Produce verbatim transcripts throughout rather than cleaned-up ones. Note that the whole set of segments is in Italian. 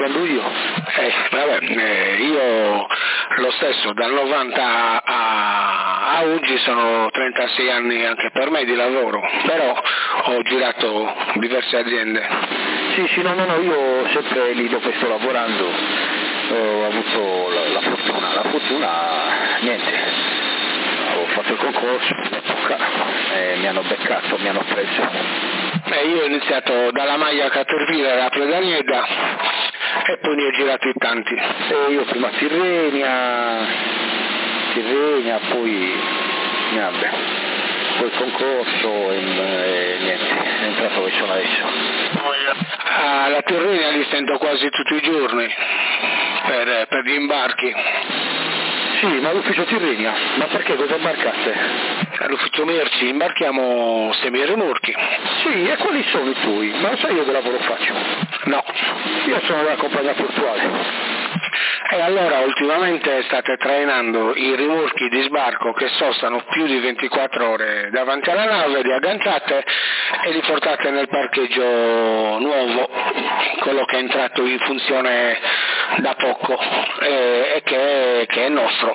quando io. Eh, vabbè, eh, io lo stesso, dal novanta a, a oggi sono trentasei anni anche per me di lavoro, però ho girato diverse aziende. Sì, sì, no, no, no, io sempre lì dove sto lavorando ho avuto la, la fortuna, la fortuna, niente, ho fatto il concorso all'epoca e mi hanno beccato, mi hanno preso. Eh, io ho iniziato dalla maglia Caterpillar a Predanieda e poi ne ho girati tanti. E io prima a Tirrenia, Tirrenia, poi niente, poi il concorso e, e niente, è entrato dove sono adesso. Alla Tirrenia li sento quasi tutti i giorni per, per gli imbarchi. Sì, ma all'ufficio Tirrenia, ma perché cosa imbarcaste? All'ufficio merci imbarchiamo semi-rimorchi. Sì, e quali sono i tuoi? Ma lo sai io che lavoro faccio? No. Io sono la compagnia portuale. E allora ultimamente state trainando i rimorchi di sbarco che sostano più di ventiquattro ore davanti alla nave, li agganciate e li portate nel parcheggio nuovo, quello che è entrato in funzione da poco e, e che, che è nostro.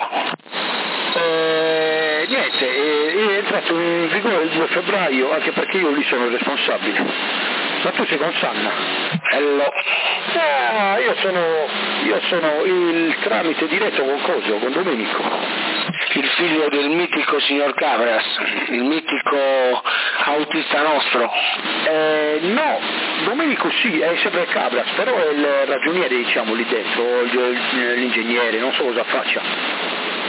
Eh, niente, eh, è entrato in vigore il due febbraio, anche perché io lì sono il responsabile. Ma tu sei con Sanna? Hello. Ah, io sono, io sono il tramite diretto con Cosio, con Domenico. Il figlio del mitico signor Cabras, il mitico autista nostro. Eh, no, Domenico sì, è sempre Cabras, però è il ragioniere, diciamo, lì dentro, l'ingegnere, non so cosa faccia.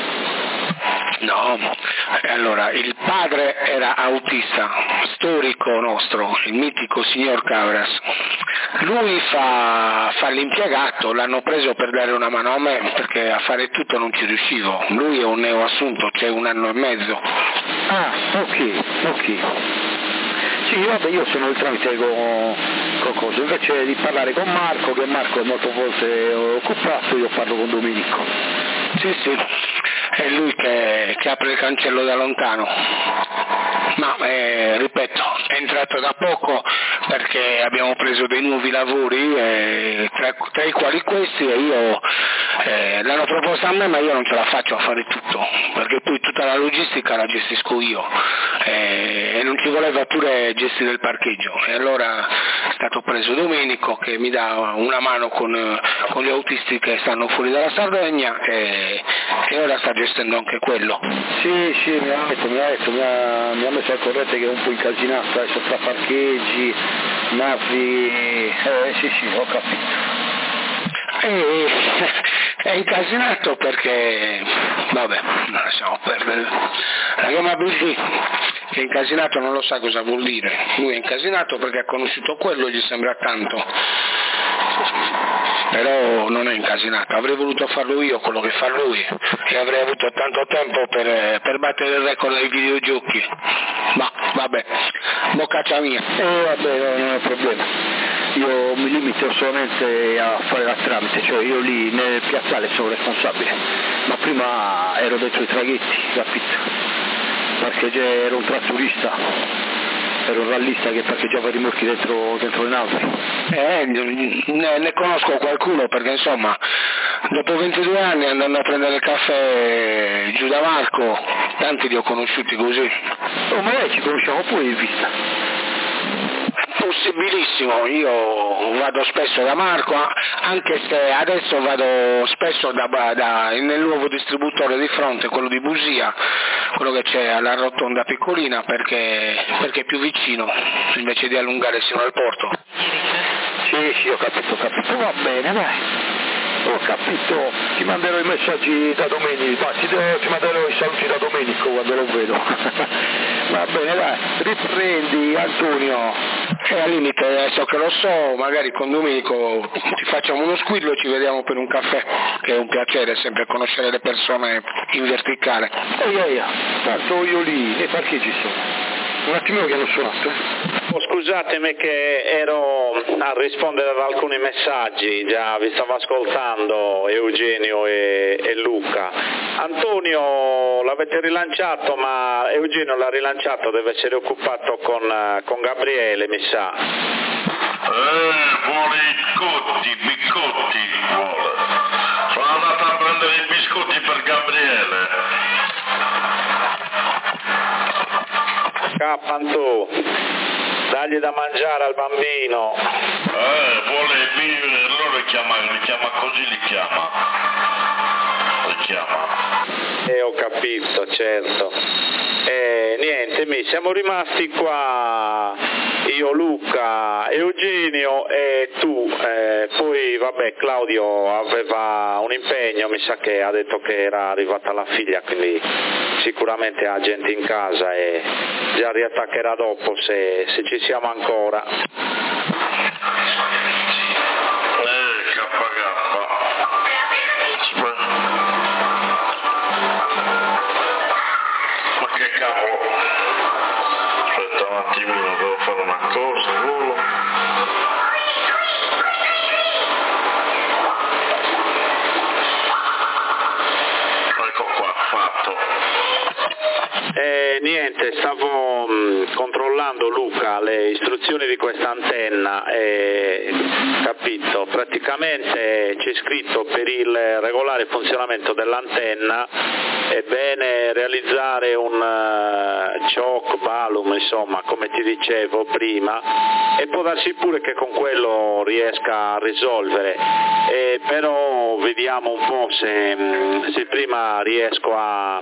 No, allora il padre era autista, storico nostro, il mitico signor Cabras. Lui fa, fa l'impiegato, l'hanno preso per dare una mano a me perché a fare tutto non ci riuscivo. Lui è un neoassunto, c'è un anno e mezzo. Ah, ok, ok. Sì, vabbè, io sono il tramite con, con cosa, invece di parlare con Marco, che Marco è molto volte occupato, io parlo con Domenico. Sì, sì, è lui che, che apre il cancello da lontano. Ma, eh, ripeto, è entrato da poco perché abbiamo preso dei nuovi lavori, eh, tra, tra i quali questi, e io eh, l'hanno proposta a me, ma io non ce la faccio a fare tutto, perché poi tutta la logistica la gestisco io, eh, e non ci voleva pure gestire il parcheggio, e allora è stato preso Domenico che mi dà una mano con, con gli autisti che stanno fuori dalla Sardegna, e, e ora sta gestendo anche quello. Sì, sì, mi ha detto, mi ha detto, mi ha, mi ha messo al corrente che è un po' incasinato adesso tra parcheggi, navi, eh sì sì, ho capito. E, è incasinato perché, vabbè, non so, per la chiama Billy, che è incasinato non lo sa cosa vuol dire. Lui è incasinato perché ha conosciuto quello e gli sembra tanto. Però non è incasinato, avrei voluto farlo io quello che fa lui e avrei avuto tanto tempo per, per battere il record dei videogiochi, ma vabbè, boccaccia mia. E eh, vabbè, no, non è un problema, io mi limito solamente a fare la tramite, cioè io lì nel piazzale sono responsabile, ma prima ero dentro i traghetti, capito? Perché ero un tratturista. Ero un rallista che parcheggiava i rimorchi dentro, dentro le navi. Eh, ne, ne conosco qualcuno perché insomma, dopo ventidue anni andando a prendere il caffè giù da Marco, tanti li ho conosciuti così. Oh, ma lei ci conosciamo pure in vista? Possibilissimo, io vado spesso da Marco, anche se adesso vado spesso da, da, nel nuovo distributore di fronte, quello di Busia, quello che c'è alla rotonda piccolina, perché, perché è più vicino, invece di allungare sino al porto. Sì, sì, ho capito, ho capito, va bene, dai. Ho capito, ti manderò i messaggi da Domenico, ti, ti manderò i saluti da Domenico quando lo vedo. Va bene, dai, riprendi Antonio. E al limite, adesso che lo so, magari con Domenico ci facciamo uno squillo e ci vediamo per un caffè, che è un piacere sempre conoscere le persone in verticale. Ehi, ehi, tanto io lì, nei parcheggi sono. Un attimino che hanno suonato. Oh, scusatemi che ero a rispondere ad alcuni messaggi, già vi stavo ascoltando Eugenio e, e Luca. Antonio l'avete rilanciato, ma Eugenio l'ha rilanciato, deve essere occupato con, con Gabriele, mi sa. Eh, vuole i cotti, biscotti, vuole. Sono andato a prendere i biscotti per Gabriele. Cappantù, dagli da mangiare al bambino. Eh, vuole bere, allora li chiama, li chiama così, li chiama. Li chiama. Eh, ho capito, certo. Eh, niente, mi siamo rimasti qua, io, Luca, Eugenio e tu, eh, poi vabbè Claudio aveva un impegno, mi sa che ha detto che era arrivata la figlia, quindi sicuramente ha gente in casa e già riattaccherà dopo se, se ci siamo ancora. Eh, K K. Ma che cavolo? Aspetta un attimino, devo fare una cosa, volo. Ecco qua, fatto. Eh, niente, stavo mh, controllando, Luca, le istruzioni di questa antenna e capito, praticamente c'è scritto per il regolare funzionamento dell'antenna è bene realizzare un uh, choke balloon, insomma, come ti dicevo prima, e può darsi pure che con quello riesca a risolvere, eh, però vediamo un po' se, se prima riesco a,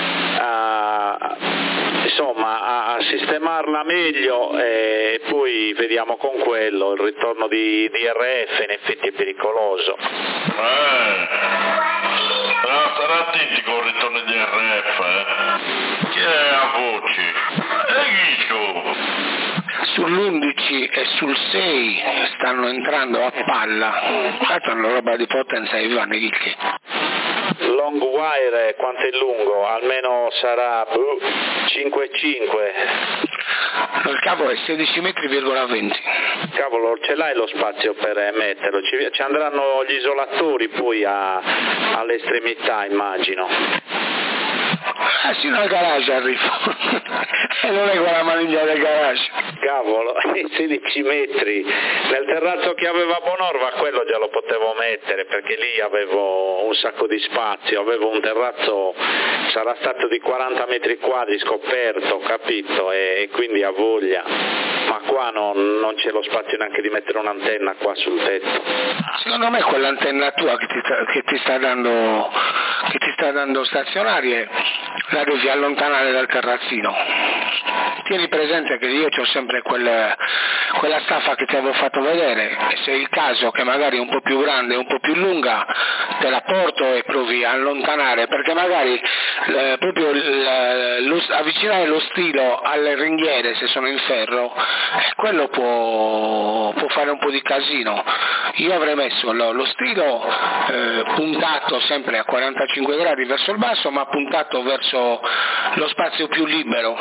a insomma a sistemarla meglio e poi vediamo con quello. Il ritorno di, di R F in effetti è pericoloso. Eh, però stare attenti con il ritorno di R F, eh. Chi è a voci? E Ghicio? Sull'undici e sul sei stanno entrando a palla, tanto è una roba di potenza Ivan Ghicchi. Long wire quanto è lungo? Almeno sarà uh, cinque virgola cinque. Il cavo è sedici metri virgola venti. Cavolo, ce l'hai lo spazio per metterlo? Ci, ci andranno gli isolatori poi a, all'estremità, immagino. Ah, sino al garage arrivo. E non è quella maniglia del garage. Cavolo, sedici metri. Nel terrazzo che aveva Bonorva quello già lo potevo mettere perché lì avevo un sacco di spazio, avevo un terrazzo, sarà stato di quaranta metri quadri scoperto, capito? E quindi a voglia. Ma qua non, non c'è lo spazio neanche di mettere un'antenna qua sul tetto. Secondo me quell'antenna tua che ti, che ti sta dando che ti sta dando stazionarie la devi allontanare dal terrazzino. Tieni presente che io ho sempre quel, quella staffa che ti avevo fatto vedere e se è il caso che magari è un po' più grande e un po' più lunga te la porto e provi a allontanare perché magari eh, proprio l, lo, avvicinare lo stilo alle ringhiere se sono in ferro eh, quello può, può fare un po' di casino. Io avrei messo lo, lo stilo eh, puntato sempre a quarantacinque gradi verso il basso ma puntato verso lo spazio più libero,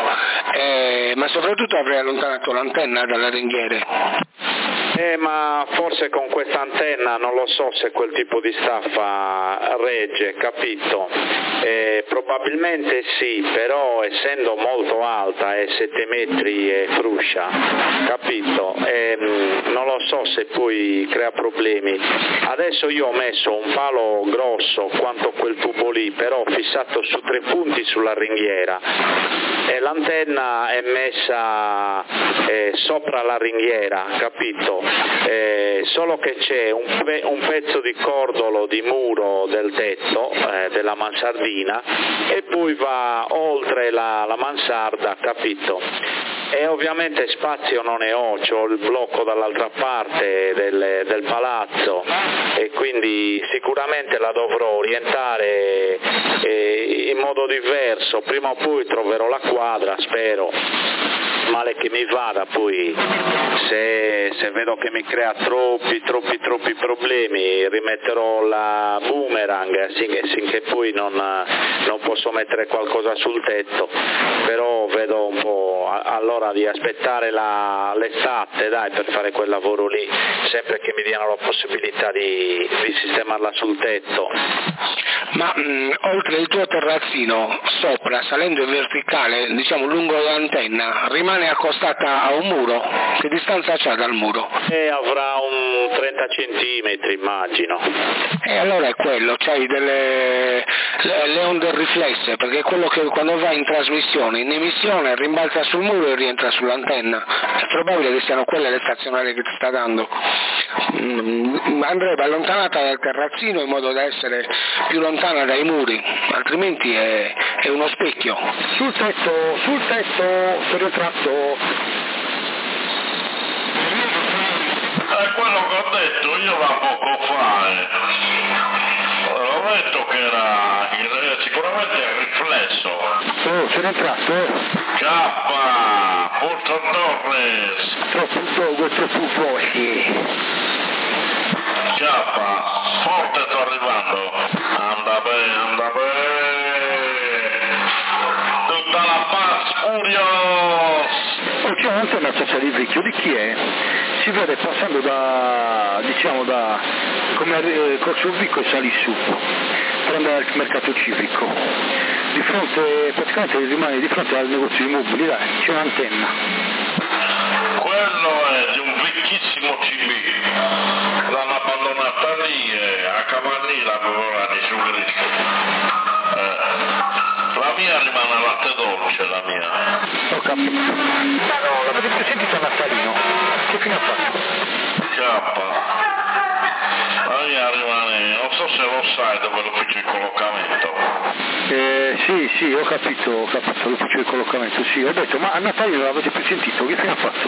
eh, ma soprattutto avrei allontanato l'antenna dalle ringhiere. Eh, ma forse con questa antenna non lo so se quel tipo di staffa regge, capito? Eh, probabilmente sì, però essendo molto alta è sette metri e fruscia, capito? Eh, non lo so se poi crea problemi. Adesso io ho messo un palo grosso quanto quel tubo lì, però fissato su tre punti sulla ringhiera e l'antenna è messa eh, sopra la ringhiera, capito? Eh, solo che c'è un, pe- un pezzo di cordolo di muro del tetto eh, della mansardina e poi va oltre la, la mansarda, capito? E ovviamente spazio non ne ho, c'ho il blocco dall'altra parte del, del palazzo e quindi sicuramente la dovrò orientare eh, in modo diverso, prima o poi troverò la quadra, spero. Male che mi vada, poi se, se vedo che mi crea troppi troppi troppi problemi rimetterò la boomerang finché, finché poi non, non posso mettere qualcosa sul tetto, però vedo un po' a, allora di aspettare la, l'estate, dai, per fare quel lavoro lì, sempre che mi diano la possibilità di, di sistemarla sul tetto. Ma mh, oltre il tuo terrazzino, sopra, salendo in verticale, diciamo lungo l'antenna, rimane accostata a un muro? Che distanza c'ha dal muro? E avrà un trenta centimetri, immagino. E allora è quello, c'hai delle le, le onde riflesse, perché è quello che quando va in trasmissione, in emissione, rimbalza sul muro e rientra sull'antenna. È probabile che siano quelle le stazionarie che ti sta dando. Mm, andrebbe allontanata dal terrazzino in modo da essere più lontana dai muri, altrimenti è, è uno specchio. Sul tetto, sul tetto, sul ritratto. È quello che ho detto io da poco fa. eh. Ho detto che era il- sicuramente il riflesso. Oh, sul ritratto. Cappa, Porto Torres. Troppo poco, troppo forte. Cappa, forte sto arrivando. Anda bene, anda bene. Tutta la paz furios. Oh, c'è un'antenna sociale vecchio, di chi è? Si vede passando da, diciamo da, come eh, Corso Vico e salì su, per andare al mercato civico. Di fronte, praticamente rimane di fronte al negozio di mobili, dai, c'è un'antenna. Quello è di un vecchissimo C B. L'hanno abbandonata lì e a Cavallini l'avevano di su Grisco. Eh. La mia rimane a latte dolce, la mia. Ho capito. Ma no, l'avete più sentito a Natalino? Che fine ha fatto? Cappa. La mia rimane, non so se lo sai dove è l'ufficio di collocamento. Eh, sì, sì, ho capito, ho capito, l'ufficio di collocamento, sì, ho detto, ma a Natalino l'avete più sentito? Che fine ha fatto?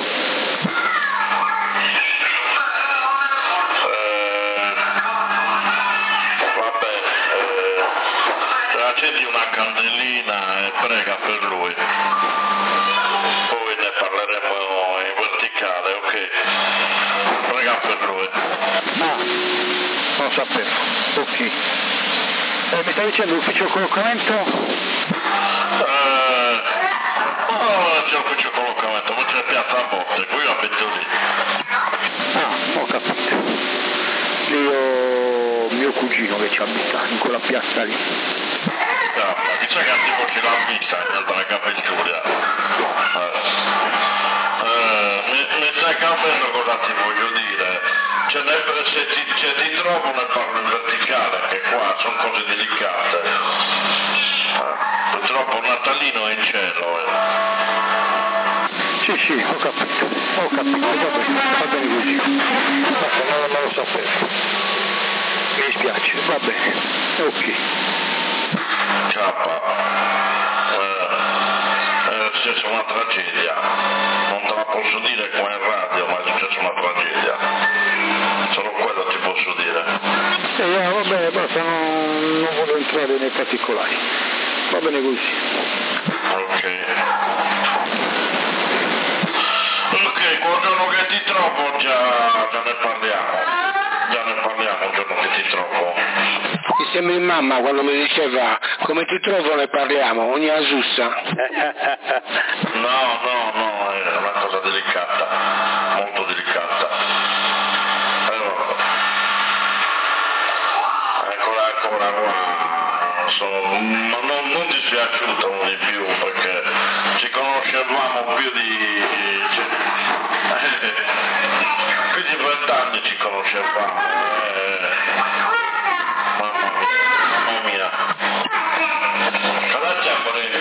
Eh, vabbè, eh, accendi una candelina e prega per lui. Poi ne parleremo in verticale, ok? Prega per lui. Ah, non sapevo, ok. Eh, mi stai dicendo l'ufficio di collocamento? Eh, oh, c'è l'ufficio di collocamento, ma c'è piazza a botte, qui abito lì. Ah, ho capito. Lì ho mio cugino che ci abita, in quella piazza lì. Cappa, dice che tipo ce l'ha vista nella capittoria. Eh, eh, mi, mi stai capendo cosa ti voglio dire? Cioè, nel, se ti, se ti trovo ne parlo in verticale, che qua sono cose delicate. Eh, purtroppo Natalino è in cielo. Eh. Sì, sì, ho capito, ho capito, va bene, va bene così. Basta, non, non lo sapevo. Mi dispiace, va bene, ok. Cappa, eh, è successa una tragedia, non te la posso dire qua in radio, ma è successa una tragedia, solo quello ti posso dire. Eh, va bene, basta, non, non voglio entrare nei particolari, va bene così. Ok. Ok, quel giorno che ti trovo già, già ne parliamo, già ne parliamo il giorno che ti trovo. Mi sembri mamma quando mi diceva come ti trovo ne parliamo, ogni asussa. No, no, no, è una cosa delicata, molto delicata. Allora, eccola, eccola qua, sono non, non, non dispiaciuto uno di più perché ci conoscevamo più di... Eh, più di vent'anni ci conoscevamo. Eh, mamma mia, mamma mia. Cosa c'è Bonini?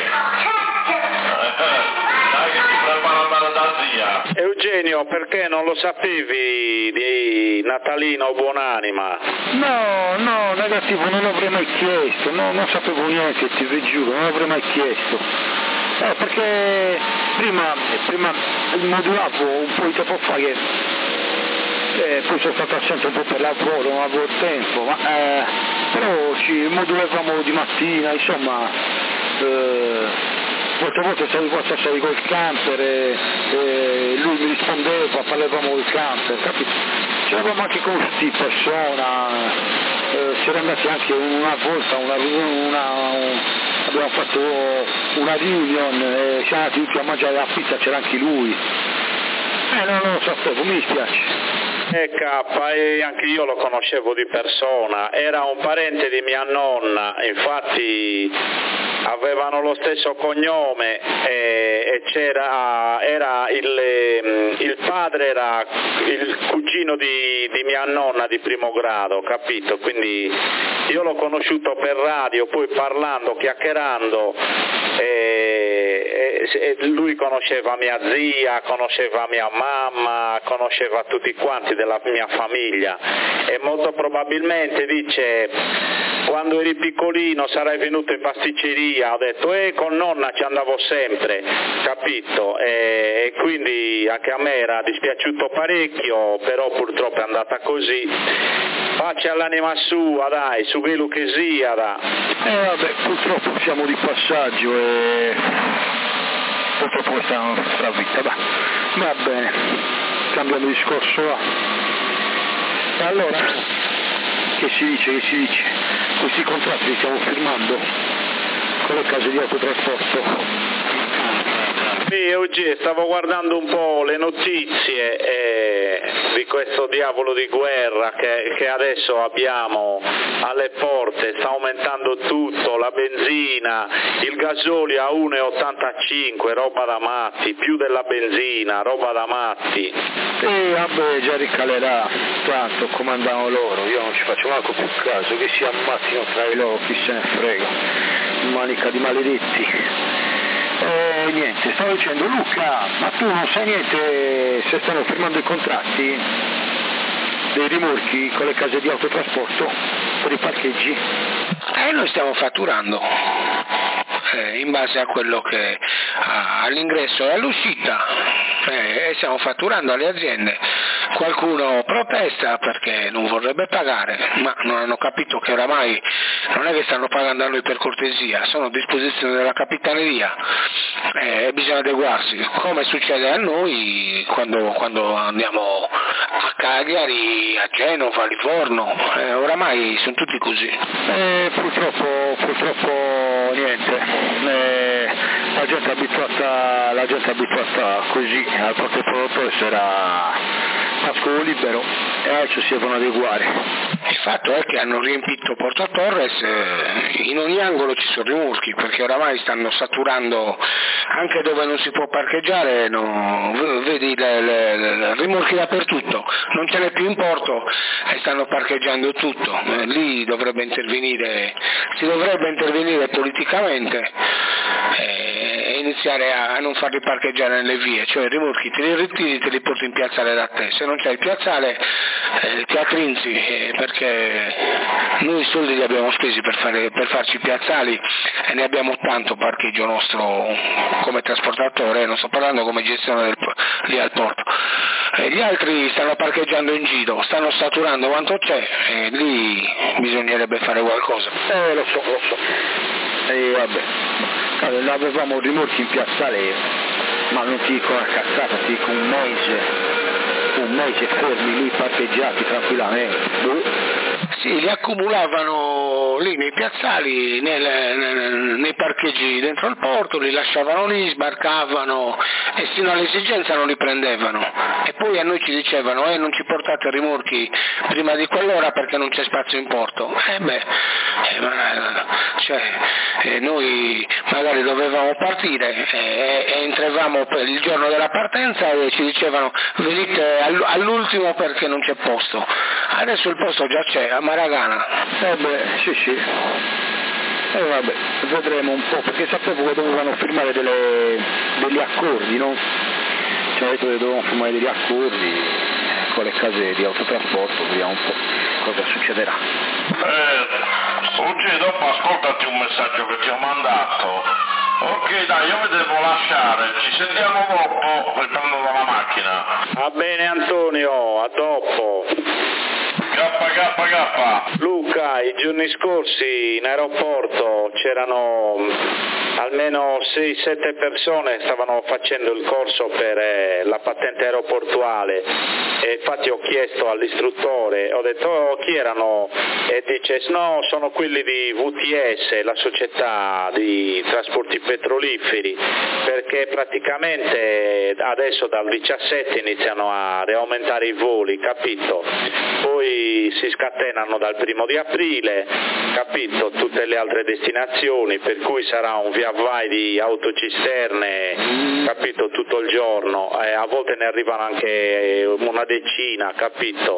Dai che ti prepara andare da zia. Eugenio, perché non lo sapevi di Natalino Buonanima? No, no, negativo, non l'avrei mai chiesto, no, non sapevo niente, ti vi giuro, non l'avrei mai chiesto. Eh, perché prima, prima modulavo un po' di tempo fa che eh, poi sono stato assente un po' per lavoro, non avevo tempo, ma eh, però ci modulavamo di mattina, insomma, eh, molte volte stavi qua, stavi col camper e, e lui mi rispondeva, parlavamo col camper, capito? C'eravamo anche conosciuti in persona, eh, si era andati anche una volta, una, una, un, abbiamo fatto una reunion, e siamo andati tutti a mangiare la pizza, c'era anche lui. Eh no, non lo sapevo, mi dispiace. E K, e anche io lo conoscevo di persona, era un parente di mia nonna, infatti avevano lo stesso cognome e, e c'era, era il, il padre era il cugino di, di mia nonna di primo grado, capito? Quindi io l'ho conosciuto per radio, poi parlando, chiacchierando, e, e, e lui conosceva mia zia, conosceva mia mamma, conosceva tutti quanti della mia famiglia e molto probabilmente dice quando eri piccolino sarai venuto in pasticceria, ho detto eh con nonna ci andavo sempre, capito? E, e quindi anche a me era dispiaciuto parecchio, però purtroppo è andata così. Pace all'anima sua, dai, su quello che sia, dai. Eh vabbè, purtroppo siamo di passaggio e purtroppo questa è la nostra vita, va, va bene, cambiamo discorso, va. E allora, che si dice, che si dice? Questi contratti li stiamo firmando con le case di autotrasporto. Sì, oggi stavo guardando un po' le notizie eh, di questo diavolo di guerra che, che adesso abbiamo alle porte, sta aumentando tutto, la benzina, il gasolio a uno virgola ottantacinque, roba da matti, più della benzina, roba da matti. E vabbè, già ricalerà, tanto comandano loro, io non ci faccio manco più caso, che si ammazzino tra di loro, chi se ne frega, manica di maledetti. E niente, stavo dicendo Luca, ma tu non sai niente se stanno firmando i contratti dei rimorchi con le case di autotrasporto per i parcheggi? Eh, noi stiamo fatturando eh, in base a quello che a, all'ingresso e all'uscita eh, e stiamo fatturando alle aziende. Qualcuno protesta perché non vorrebbe pagare, ma non hanno capito che oramai non è che stanno pagando a noi per cortesia, sono a disposizione della capitaneria e eh, bisogna adeguarsi, come succede a noi quando, quando andiamo a Cagliari, a Genova, a Livorno, eh, oramai sono tutti così. Eh, purtroppo, purtroppo niente, eh, la gente è abituata, la gente è abituata così, al proprio prodotto sarà pascolo libero e adesso si devono adeguare. Il fatto è che hanno riempito Porta Torres, eh, in ogni angolo ci sono rimorchi perché oramai stanno saturando anche dove non si può parcheggiare, no, vedi le, le, le rimorchi dappertutto, non ce n'è più in porto e stanno parcheggiando tutto, eh, lì dovrebbe intervenire, si dovrebbe intervenire politicamente eh, e iniziare a non farli parcheggiare nelle vie, cioè i rimorchi te li ritiri, te li porti in piazzale da te, se non c'è il piazzale eh, ti attrinzi eh, perché noi i soldi li abbiamo spesi per, fare, per farci i piazzali e ne abbiamo tanto parcheggio nostro come trasportatore, non sto parlando come gestione del, lì al porto. E gli altri stanno parcheggiando in giro, stanno saturando quanto c'è e lì bisognerebbe fare qualcosa. Eh lo so, lo so. E vabbè, allora, avevamo rimorchi in piazzale, ma non ti dico una cazzata, ti dico un mese, un mese fermi lì parcheggiati tranquillamente. Boh. Sì, li accumulavano lì nei piazzali, nel, nel, nei parcheggi dentro il porto, li lasciavano lì, sbarcavano e sino all'esigenza non li prendevano. E poi a noi ci dicevano, eh non ci portate rimorchi prima di quell'ora perché non c'è spazio in porto. Eh beh, eh, ma, cioè, eh, noi magari dovevamo partire eh, e entravamo per il giorno della partenza e ci dicevano venite all'ultimo perché non c'è posto. Adesso il posto già c'è, a Maragana. Eh beh, sì sì. E eh vabbè, vedremo un po', perché sapevo che dovevano firmare delle, degli accordi, no? Cioè detto che dovevano firmare degli accordi con le case di autotrasporto, vediamo un po' cosa succederà. Eh, oggi dopo ascoltati un messaggio che ti ho mandato. Ok dai, io mi devo lasciare, ci sentiamo dopo, riprendo dalla macchina. Va bene Antonio, a dopo. K K K. Luca, i giorni scorsi in aeroporto c'erano almeno sei sette persone che stavano facendo il corso per eh, la patente aeroportuale, e infatti ho chiesto all'istruttore, ho detto oh, chi erano, e dice no, sono quelli di V T S, la società di trasporti petroliferi, perché praticamente adesso dal diciassette iniziano a riaumentare i voli, capito? Poi si scatenano dal primo di aprile, capito? Tutte le altre destinazioni, per cui sarà un via vai di autocisterne, capito? Tutto il giorno, eh, a volte ne arrivano anche una decina, capito?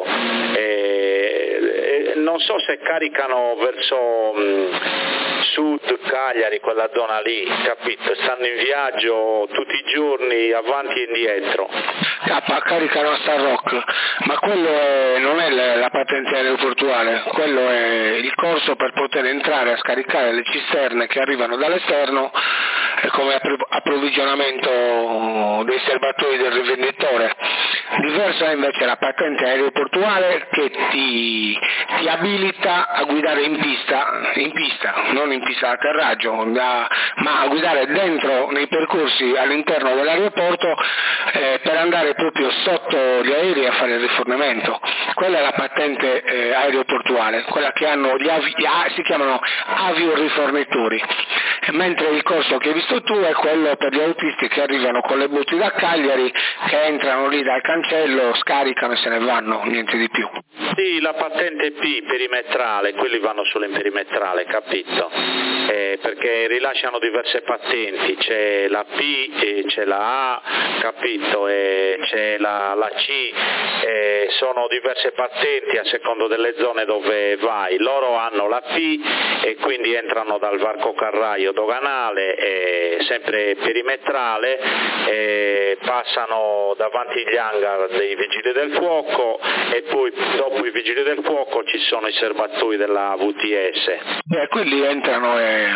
Eh, eh, non so se caricano verso mh, sud Cagliari, quella zona lì, capito? Stanno in viaggio tutti i giorni avanti e indietro. K, caricano a Star Rock, ma quello è, non è la, la patente aeroportuale, quello è il corso per poter entrare a scaricare le cisterne che arrivano dall'esterno come approvvigionamento dei serbatoi del rivenditore. Diversa è invece la patente aeroportuale che ti, ti abilita a guidare in pista, in pista, non in pista d'atterraggio, ma a guidare dentro nei percorsi all'interno dell'aeroporto eh, per andare proprio sotto gli aerei a fare il rifornimento. Quella è la patente eh, aeroportuale, quella che hanno gli avi, si chiamano aviorifornitori, mentre il corso che hai visto tu è quello per gli autisti che arrivano con le botti da Cagliari, che entrano lì dal cancello, scaricano e se ne vanno, niente di più. Sì, la patente P perimetrale, quelli vanno solo in perimetrale, capito? Eh, perché rilasciano diverse patenti, c'è la P, e c'è la A, capito? E c'è la, la C, e sono diverse patenti a secondo delle zone dove vai. Loro hanno la P e quindi entrano dal varco carraio doganale, e sempre perimetrale, e passano davanti agli hangar dei vigili del fuoco, e poi dopo i vigili del fuoco ci sono i serbatoi della V T S. Eh, quelli entrano e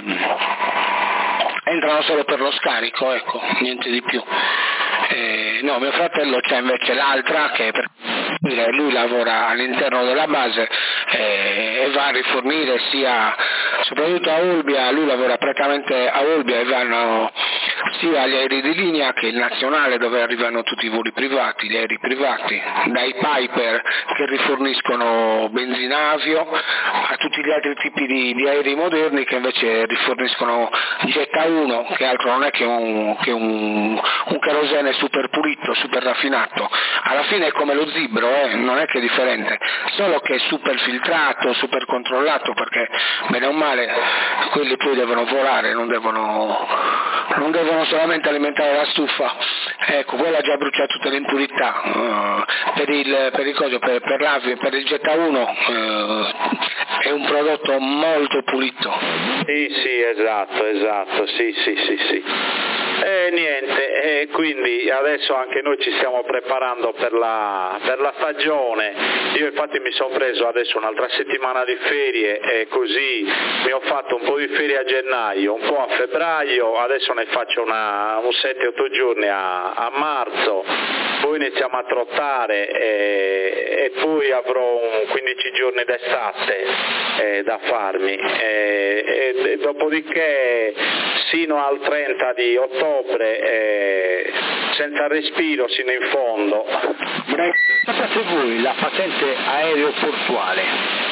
entrano solo per lo scarico, ecco, niente di più. Eh, no, mio fratello c'è invece l'altra che per lui lavora all'interno della base eh, e va a rifornire sia, soprattutto a Olbia, lui lavora prettamente a Olbia e vanno sia gli aerei di linea che il nazionale, dove arrivano tutti i voli privati, gli aerei privati, dai Piper che riforniscono benzinavio a tutti gli altri tipi di, di aerei moderni che invece riforniscono Jet A uno, che altro non è che un, che un, un kerosene super pulito, super raffinato. Alla fine è come lo Zibro, eh? Non è che è differente, solo che è super filtrato, super controllato, perché bene o male quelli poi devono volare, non devono, non devono solamente alimentare la stufa. Ecco, quella ha già bruciato tutte le impurità. Uh, per il per il coso, per, per l'avio, per il Jet A uno uh, è un prodotto molto pulito. Sì, sì, esatto, esatto, sì, sì, sì, sì. E niente, e quindi adesso anche noi ci stiamo preparando per la, per la stagione. Io infatti mi sono preso adesso un'altra settimana di ferie, e così mi ho fatto un po' di ferie a gennaio, un po' a febbraio, adesso ne faccio una, un sette otto giorni a, a marzo, poi iniziamo a trottare, e, e poi avrò un quindici giorni d'estate eh, da farmi, e, e, e dopodiché sino al trenta di ottobre eh, senza respiro sino in fondo. Sapete voi la patente aeroportuale,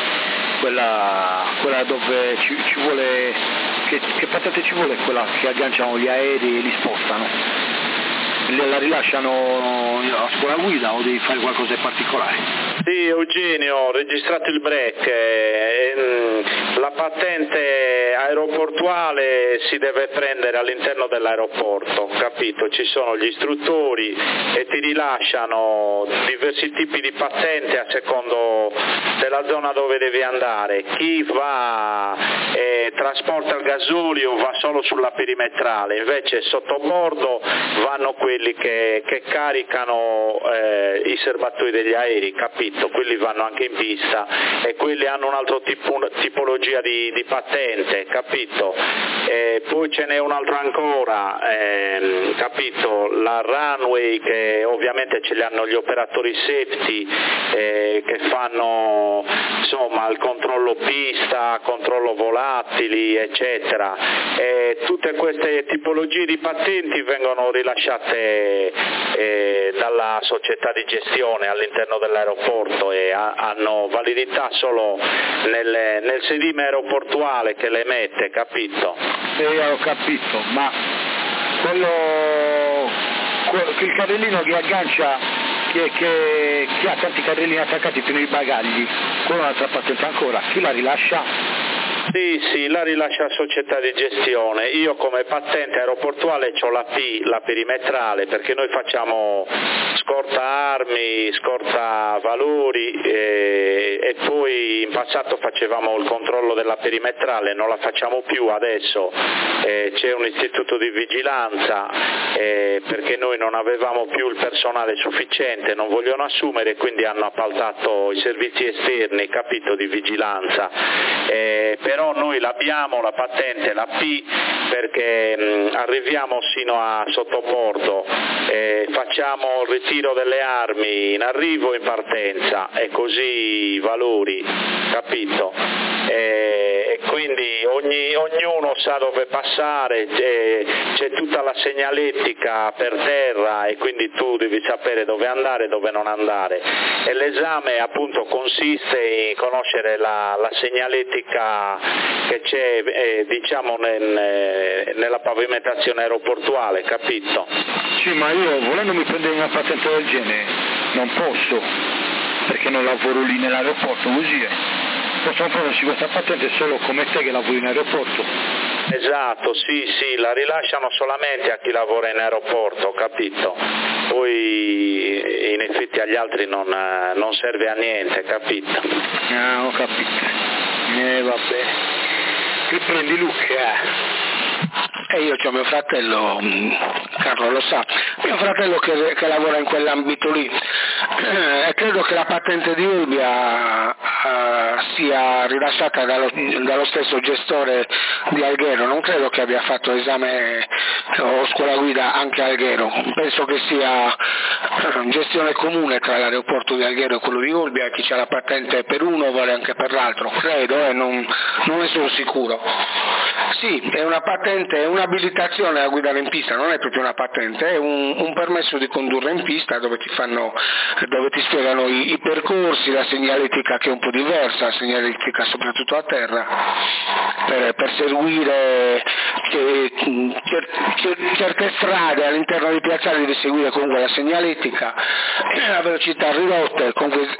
quella, quella dove ci, ci vuole, che, che patente ci vuole? Quella che agganciano gli aerei e li spostano? La rilasciano a scuola guida o devi fare qualcosa di particolare? Sì, Eugenio, ho registrato il break, eh, la patente aeroportuale si deve prendere all'interno dell'aeroporto, capito? Ci sono gli istruttori e ti rilasciano diversi tipi di patente a secondo della zona dove devi andare. Chi va e trasporta il gasolio va solo sulla perimetrale, invece sottobordo vanno quelli quelli che, che caricano eh, i serbatoi degli aerei, capito? Quelli vanno anche in pista e quelli hanno un altro tipo, tipologia di, di patente, capito? E poi ce n'è un altro ancora, ehm, capito? La runway, che ovviamente ce li hanno gli operatori safety eh, che fanno insomma il controllo pista, controllo volatili, eccetera. E tutte queste tipologie di patenti vengono rilasciate eh, dalla società di gestione all'interno dell'aeroporto e ha, hanno validità solo nel, nel sedime aeroportuale che le emette, capito? Sì, ho capito, ma quello, il carrellino che aggancia, che, che, che ha tanti carrellini attaccati pieni di bagagli, quello è un'altra patente ancora, chi la rilascia? Sì, sì, la rilascia la società di gestione. Io come patente aeroportuale ho la P, la perimetrale, perché noi facciamo scorta armi, scorta valori e, e poi in passato facevamo il controllo della perimetrale, non la facciamo più adesso. Eh, c'è un istituto di vigilanza eh, perché noi non avevamo più il personale sufficiente, non vogliono assumere, quindi hanno appaltato i servizi esterni, capito, di vigilanza. Eh, però noi l'abbiamo la patente, la P, perché mh, arriviamo sino a sottoporto, eh, facciamo il ritiro delle armi in arrivo e in partenza e così i valori, capito? E, e quindi ogni, ognuno sa dove passare, c'è, c'è tutta la segnaletica per terra e quindi tu devi sapere dove andare e dove non andare. E l'esame appunto consiste in conoscere la, la segnaletica che c'è eh, diciamo nel, nella pavimentazione aeroportuale, capito? Sì, ma io volendomi prendere una patente del genere non posso, perché non lavoro lì nell'aeroporto, così è. Posso prendersi questa patente solo come te che lavori in aeroporto. Esatto, sì, sì, la rilasciano solamente a chi lavora in aeroporto, capito? Poi in effetti agli altri non, non serve a niente, capito? Ah, ho capito. Eh, vabbè. Riprendi Luca. E io ho mio fratello, Carlo lo sa, mio fratello che, che lavora in quell'ambito lì eh, e credo che la patente di Olbia eh, sia rilasciata dallo, dallo stesso gestore di Alghero, non credo che abbia fatto esame o scuola guida anche a Alghero, penso che sia eh, gestione comune tra l'aeroporto di Alghero e quello di Olbia, e chi ha la patente per uno vale anche per l'altro, credo, e eh, non, non ne sono sicuro. Sì, è una patente, è un'abilitazione a guidare in pista, non è proprio una patente, è un, un permesso di condurre in pista dove ti fanno, dove ti spiegano i, i percorsi, la segnaletica che è un po' diversa, la segnaletica soprattutto a terra, per, per seguire che, che, certe strade all'interno dei piazzali devi seguire comunque la segnaletica, a velocità ridotte, con questi...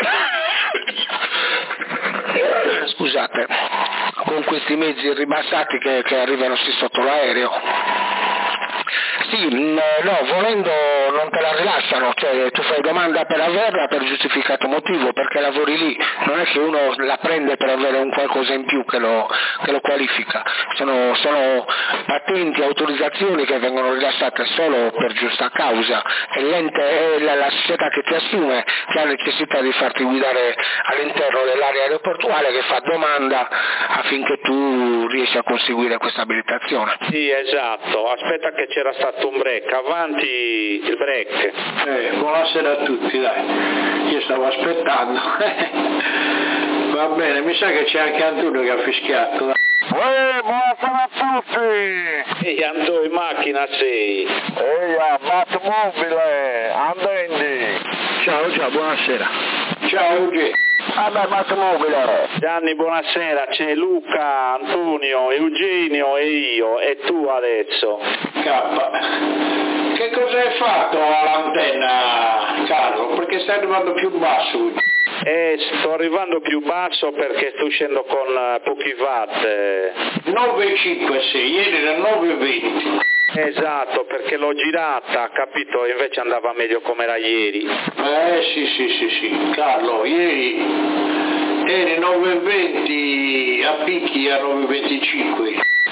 scusate, con questi mezzi ribassati che, che arrivano sì sotto l'aereo. Sì, no, volendo non te la rilasciano, cioè tu fai domanda per averla per giustificato motivo, perché lavori lì, non è che uno la prende per avere un qualcosa in più che lo, che lo qualifica, sono, sono patenti, autorizzazioni che vengono rilasciate solo per giusta causa, e l'ente è la, la società che ti assume, che ha necessità di farti guidare all'interno dell'area aeroportuale, che fa domanda affinché tu riesci a conseguire questa abilitazione. Sì, esatto, aspetta che c'era stato un break, avanti il break. Eh, buonasera a tutti, dai, io stavo aspettando. Va bene, mi sa che c'è anche Antonio che ha fischiato. Uè, buonasera a tutti! Ehi, Antonio, in macchina sei? Ehi, Batmobile, andendi! Ciao, ciao, buonasera. Ciao, G. Vabbè, Batmobile! Gianni, buonasera, c'è Luca, Antonio, Eugenio e io, e tu adesso. K. Che cosa hai fatto all'antenna, Carlo? Perché stai arrivando più basso? Eh, sto arrivando più basso perché sto uscendo con uh, pochi watt. Eh. nove virgola cinquantasei, ieri era nove virgola venti. Esatto, perché l'ho girata, capito? Invece andava meglio come era ieri. Eh sì, sì, sì, sì, Carlo, ieri eri nove virgola venti a picchi a nove virgola venticinque.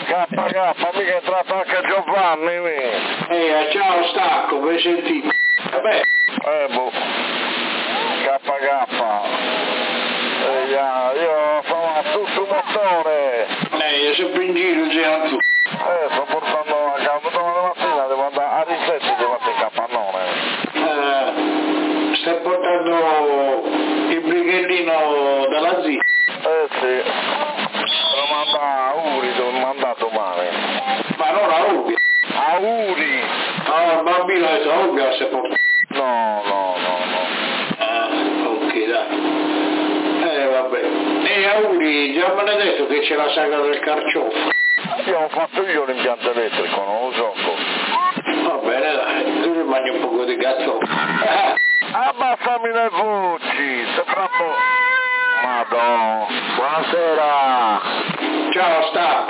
K K, mica è entrato anche Giovanni, mi. Ehi, ciao Stacco, mi hai sentito? Vabbè. Eh, boh. K K. Eh, io sono a tutto il motore. Eh, io sempre in giro, già tu. Eh, sto portando a casa domani mattina, devo andare a Risetti, devo andare in capannone. Eh, stai portando il brighellino dalla zia? Eh sì. Devo mandare a Uri, devo mandare domani. Ma non a Urbia? A Uri! No, il bambino è a Urbia si è portato. No, no, no, no. Ah, ok, dai. Eh, vabbè. E a Uri già me ne hai detto che c'è la sagra del carciofo. Io ho fatto io l'impianto elettrico, non lo so. Va bene, dai, tu rimani un po' di cazzo. Abbassami le voci, sei troppo... Madonna. Buonasera. Ciao, sta.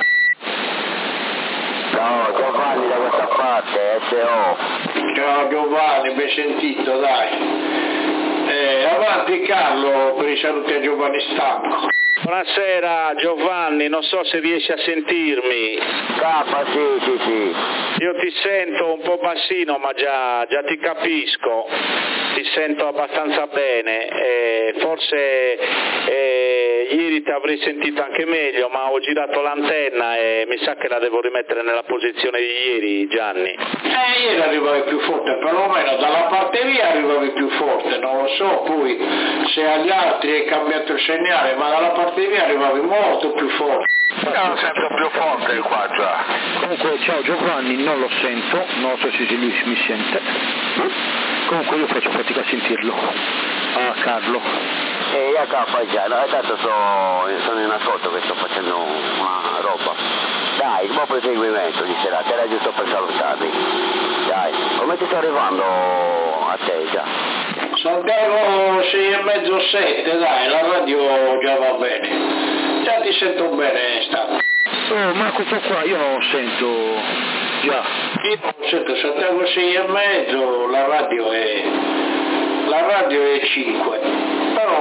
Ciao, Giovanni da questa parte, S O. Ciao Giovanni, ben sentito, dai. Eh, avanti Carlo per i saluti a Giovanni Stacco. Buonasera Giovanni, non so se riesci a sentirmi. K, sì, sì, sì. Io ti sento un po' bassino, ma già, già ti capisco, ti sento abbastanza bene. Eh, forse eh, ieri ti avrei sentito anche meglio, ma ho girato l'antenna e mi sa che la devo rimettere nella posizione di ieri, Gianni. Eh, ieri arrivavi più forte, perlomeno dalla parte mia arrivavi più forte, non lo so poi se agli altri hai cambiato il segnale, ma dalla parte mia arrivavi molto più forte. Io lo sento più forte qua già. Comunque ciao Giovanni, non lo sento, non so se lui mi sente. Comunque io faccio fatica a sentirlo. Ah Carlo. E io K già, no, tanto sono, sono in ascolto che sto facendo una roba. Dai, buon proseguimento di serata, era giusto per salutarvi. Dai, come ti sto arrivando a te già? Santiago sei e mezzo sette, dai, la radio già va bene. Già ti sento bene, sta. Oh, ma questo qua io non lo sento già. Io non sento Santiago sei e mezzo, la radio è. La radio è cinque. Però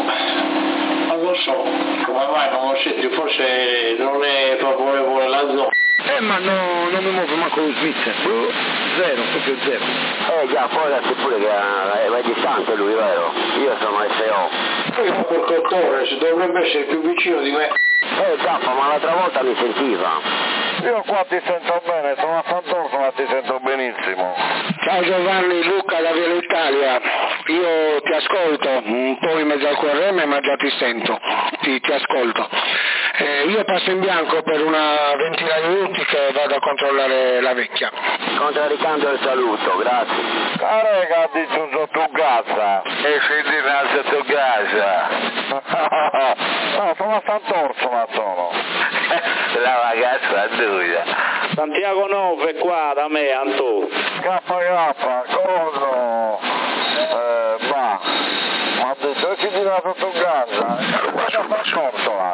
non lo so, come mai non lo senti, forse non è favorevole la zona. Eh ma no, non mi muovo manco lo Smith. Oh, zero, proprio zero. Eh già, poi la pure che è distante lui, vero? Io sono S O. Io quel dottore dovrebbe essere più vicino di me. Eh K, ma l'altra volta mi sentiva. Io qua ti sento bene, sono a Sant'Orso ma ti sento benissimo. Ciao Giovanni, Luca da Via Italia, io ti ascolto, un po' in mezzo al Q R M ma già ti sento, ti, ti ascolto. Eh, io passo in bianco per una ventina di minuti che vado a controllare la vecchia. Contraricando il saluto, grazie. Carega di tutto tu casa. E si dinanzi tu casa. No, sono a Sant'Orso ma sono. La ragazza Giulia. Santiago nove qua da me, Antò. K K, cosa? Eh, ma. Ma ha detto che si dirà tu casa. Ma sono cortola.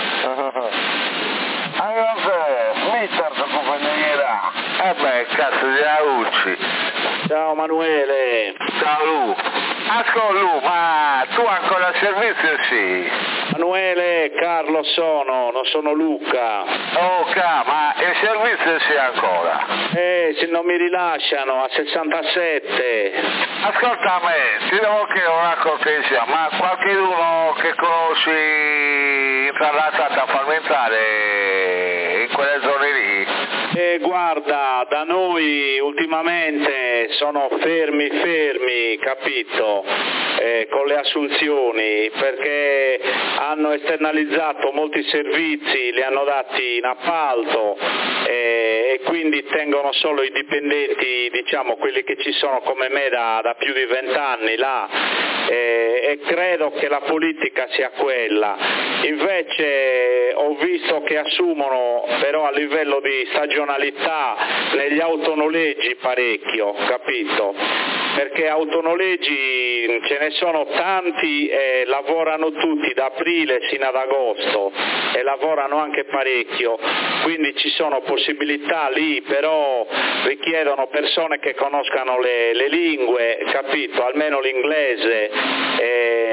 Anche mister tu compagnerà. Eh beh, cazzo di Aucci. Ciao Manuele. Ciao Lu. Ascolta Lu, ma tu ancora al servizio sì? Manuele, Carlo sono, non sono Luca. Ok, ma il servizio sì ancora? Eh, se non mi rilasciano a sessantasette. Ascolta a me, ti devo chiedere una cortesia, ma qualcuno che conosci installata da farmi entrare in quelle zone lì? Eh, guarda, da noi ultimamente sono fermi fermi, capito, eh, con le assunzioni, perché hanno esternalizzato molti servizi, li hanno dati in appalto eh, e quindi tengono solo i dipendenti, diciamo quelli che ci sono come me da, da più di vent'anni là, eh, e credo che la politica sia quella. Invece ho visto che assumono però a livello di stagionalità negli autonoleggi parecchio, capito? Perché autonoleggi ce ne sono tanti e lavorano tutti da aprile sino ad agosto e lavorano anche parecchio, quindi ci sono possibilità lì, però richiedono persone che conoscano le, le lingue, capito? Almeno l'inglese, e,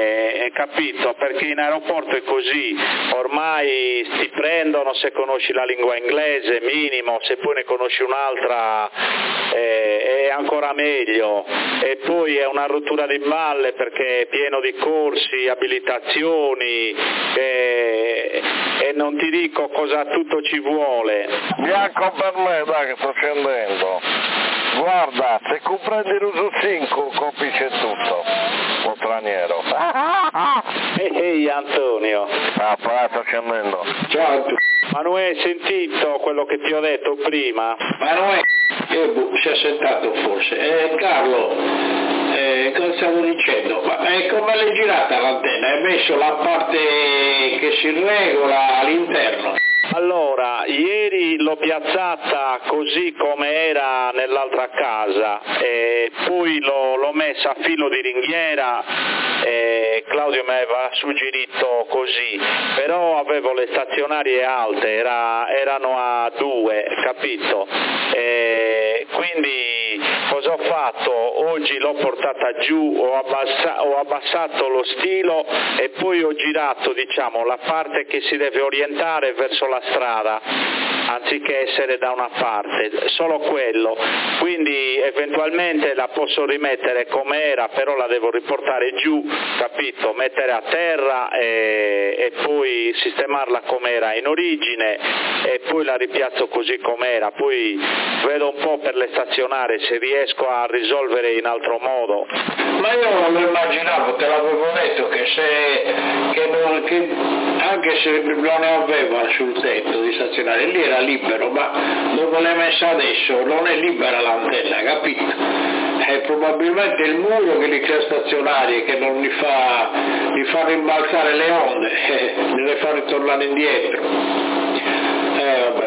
capito? Perché in aeroporto è così, ormai ti prendono se conosci la lingua inglese, minimo, se poi ne conosci un'altra eh, è ancora meglio, e poi è una rottura di balle perché è pieno di corsi, abilitazioni eh, e non ti dico cosa tutto ci vuole. Bianco per me, dai che sto scendendo. Guarda, se comprendi l'uso cinque capisce tutto, lo straniero. Ehi hey, Antonio. Ah, però sto scendendo. Ciao. Ma non hai sentito quello che ti ho detto prima? Ma non è che boh, si è sentato forse. Eh, Carlo, eh, cosa stavo dicendo? Ma eh, come l'hai girata l'antenna? Hai messo la parte che si regola all'interno? Allora, ieri l'ho piazzata così come era nell'altra casa, e poi l'ho, l'ho messa a filo di ringhiera, e Claudio mi aveva suggerito così, però avevo le stazionarie alte, era, erano a due, capito? E quindi cosa ho fatto? Oggi l'ho portata giù, ho, abbassa, ho abbassato lo stilo e poi ho girato, diciamo, la parte che si deve orientare verso la strada anziché essere da una parte, solo quello, quindi eventualmente la posso rimettere come era, però la devo riportare giù, capito? Mettere a terra e, e poi sistemarla come era in origine e poi la ripiazzo così come era, poi vedo un po' per le stazionarie se riesco a risolvere in altro modo. Ma io non lo immaginavo, te l'avevo detto che se che non, che anche se non ne aveva sul tetto di stazionarie, lì era libero, ma dopo l'hai messa adesso non è libera l'antenna, capito? È probabilmente il muro che li crea stazionarie che non li fa, li fa rimbalzare le onde, eh, le fa ritornare indietro. Eh vabbè.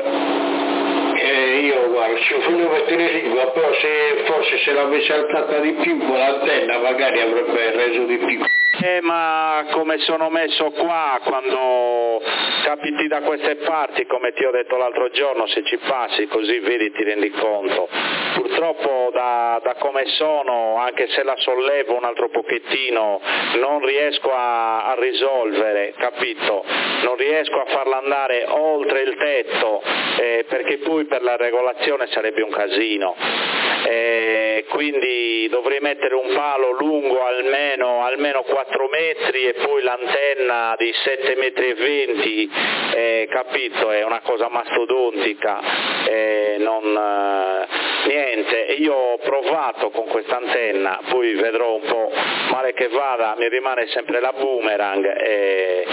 Eh, io guarda, ci volevo mettere lingua, però se forse se l'avessi alzata di più con l'antenna magari avrebbe reso di più. Eh, ma come sono messo qua, quando capiti da queste parti, come ti ho detto l'altro giorno, se ci passi così vedi ti rendi conto. Purtroppo da, da come sono, anche se la sollevo un altro pochettino, non riesco a, a risolvere, capito? Non riesco a farla andare oltre il tetto, eh, perché poi per la regolazione sarebbe un casino. Eh, quindi dovrei mettere un palo lungo almeno, almeno quattro metri e poi l'antenna di sette metri e venti, eh, capito? È una cosa mastodontica, eh, non, eh, niente, io ho provato con questa antenna, poi vedrò un po', male che vada mi rimane sempre la boomerang e,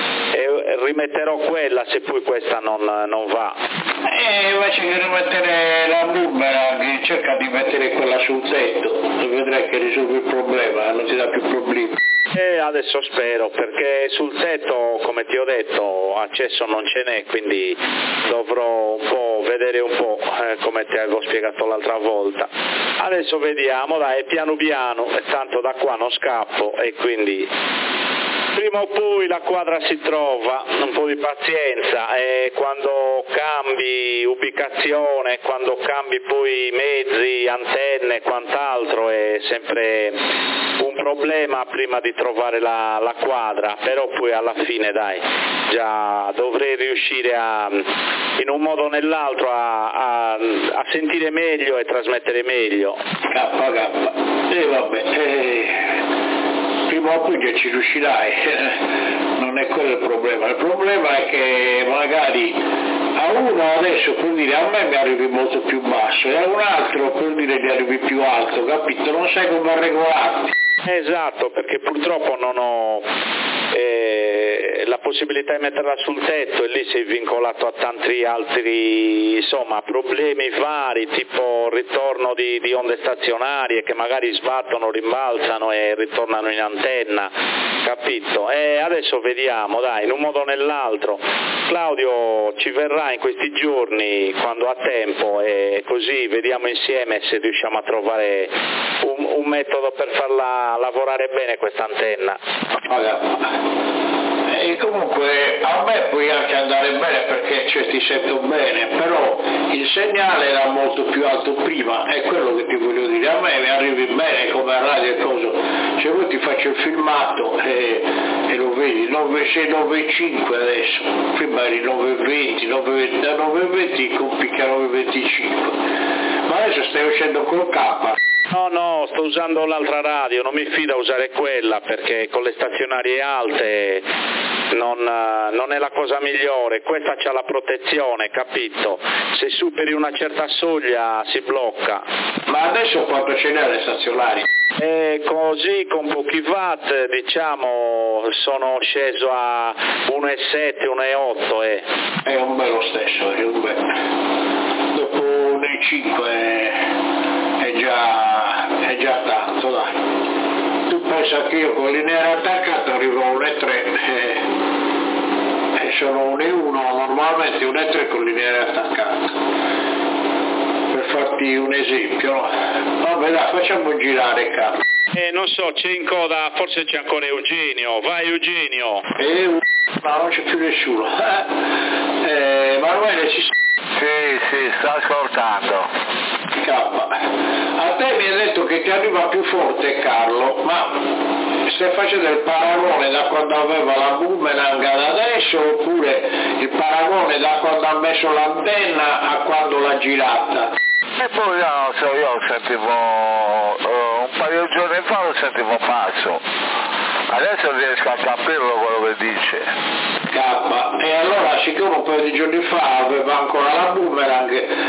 e rimetterò quella se poi questa non, non va. E invece di rimettere la boomerang cerca di mettere quella sul tetto e vedrai che risolve il problema, non ti dà più problemi. E adesso spero, perché sul tetto, come ti ho detto, accesso non ce n'è, quindi dovrò un po' vedere un po', eh, come ti avevo spiegato l'altra volta. Adesso vediamo, dai, piano piano, e tanto da qua non scappo e quindi prima o poi la quadra si trova, un po' di pazienza, e quando cambi ubicazione, quando cambi poi mezzi, antenne e quant'altro è sempre un problema prima di trovare la, la quadra, però poi alla fine dai, già dovrei riuscire a, in un modo o nell'altro a, a, a sentire meglio e trasmettere meglio. Kappa kappa, e vabbè, eh, prima o poi che ci riuscirai, non è quello il problema, il problema è che magari a uno adesso per dire a me mi arrivi molto più basso e a un altro per dire gli arrivi più alto, capito? Non sai come regolarti. Esatto, perché purtroppo non ho eh, la possibilità di metterla sul tetto e lì sei vincolato a tanti altri, insomma, problemi vari, tipo ritorno di, di onde stazionarie che magari sbattono, rimbalzano e ritornano in antenna, capito? E adesso vediamo, dai, in un modo o nell'altro. Claudio ci verrà in questi giorni quando ha tempo e così vediamo insieme se riusciamo a trovare un, un metodo per farla lavorare bene questa antenna. E comunque a me puoi anche andare bene perché invece ti sento bene, però il segnale era molto più alto prima, è quello che ti voglio dire, a me mi arrivi bene come a radio e cosa, cioè poi ti faccio il filmato e, e lo vedi, nove sei nove cinque adesso, prima eri nove venti, nove venti compicca nove venticinque, ma adesso stai uscendo col K. No, no, sto usando l'altra radio, non mi fido a usare quella perché con le stazionarie alte non, non è la cosa migliore, questa c'ha la protezione, capito? Se superi una certa soglia si blocca. Ma adesso quanto ce n'è le stazionarie? E così con pochi watt diciamo sono sceso a uno virgola sette, uno virgola otto. Eh. È un bello stesso, è un bello. Dopo uno virgola cinque è, è, già, è già tanto, dai. Tu pensa che io con il lineare attaccato arrivo a uno virgola tre e, e sono uno virgola uno, normalmente uno virgola tre con il lineare attaccato. Per farti un esempio, no? Vabbè dai, facciamo girare Carlo. Eh, non so, c'è in coda, forse c'è ancora Eugenio, vai Eugenio. Eh, no, non c'è più nessuno. Eh, Emanuele ci Sì, sì, sto ascoltando. K. A te mi hai detto che ti arriva più forte Carlo, ma stai facendo il paragone da quando aveva la boomerang ad adesso oppure il paragone da quando ha messo l'antenna a quando l'ha girata? E poi no, so, io sentivo, uh, un paio di giorni fa lo sentivo basso, adesso riesco a capirlo quello che dice. K, e allora siccome un paio di giorni fa aveva ancora la boomerang,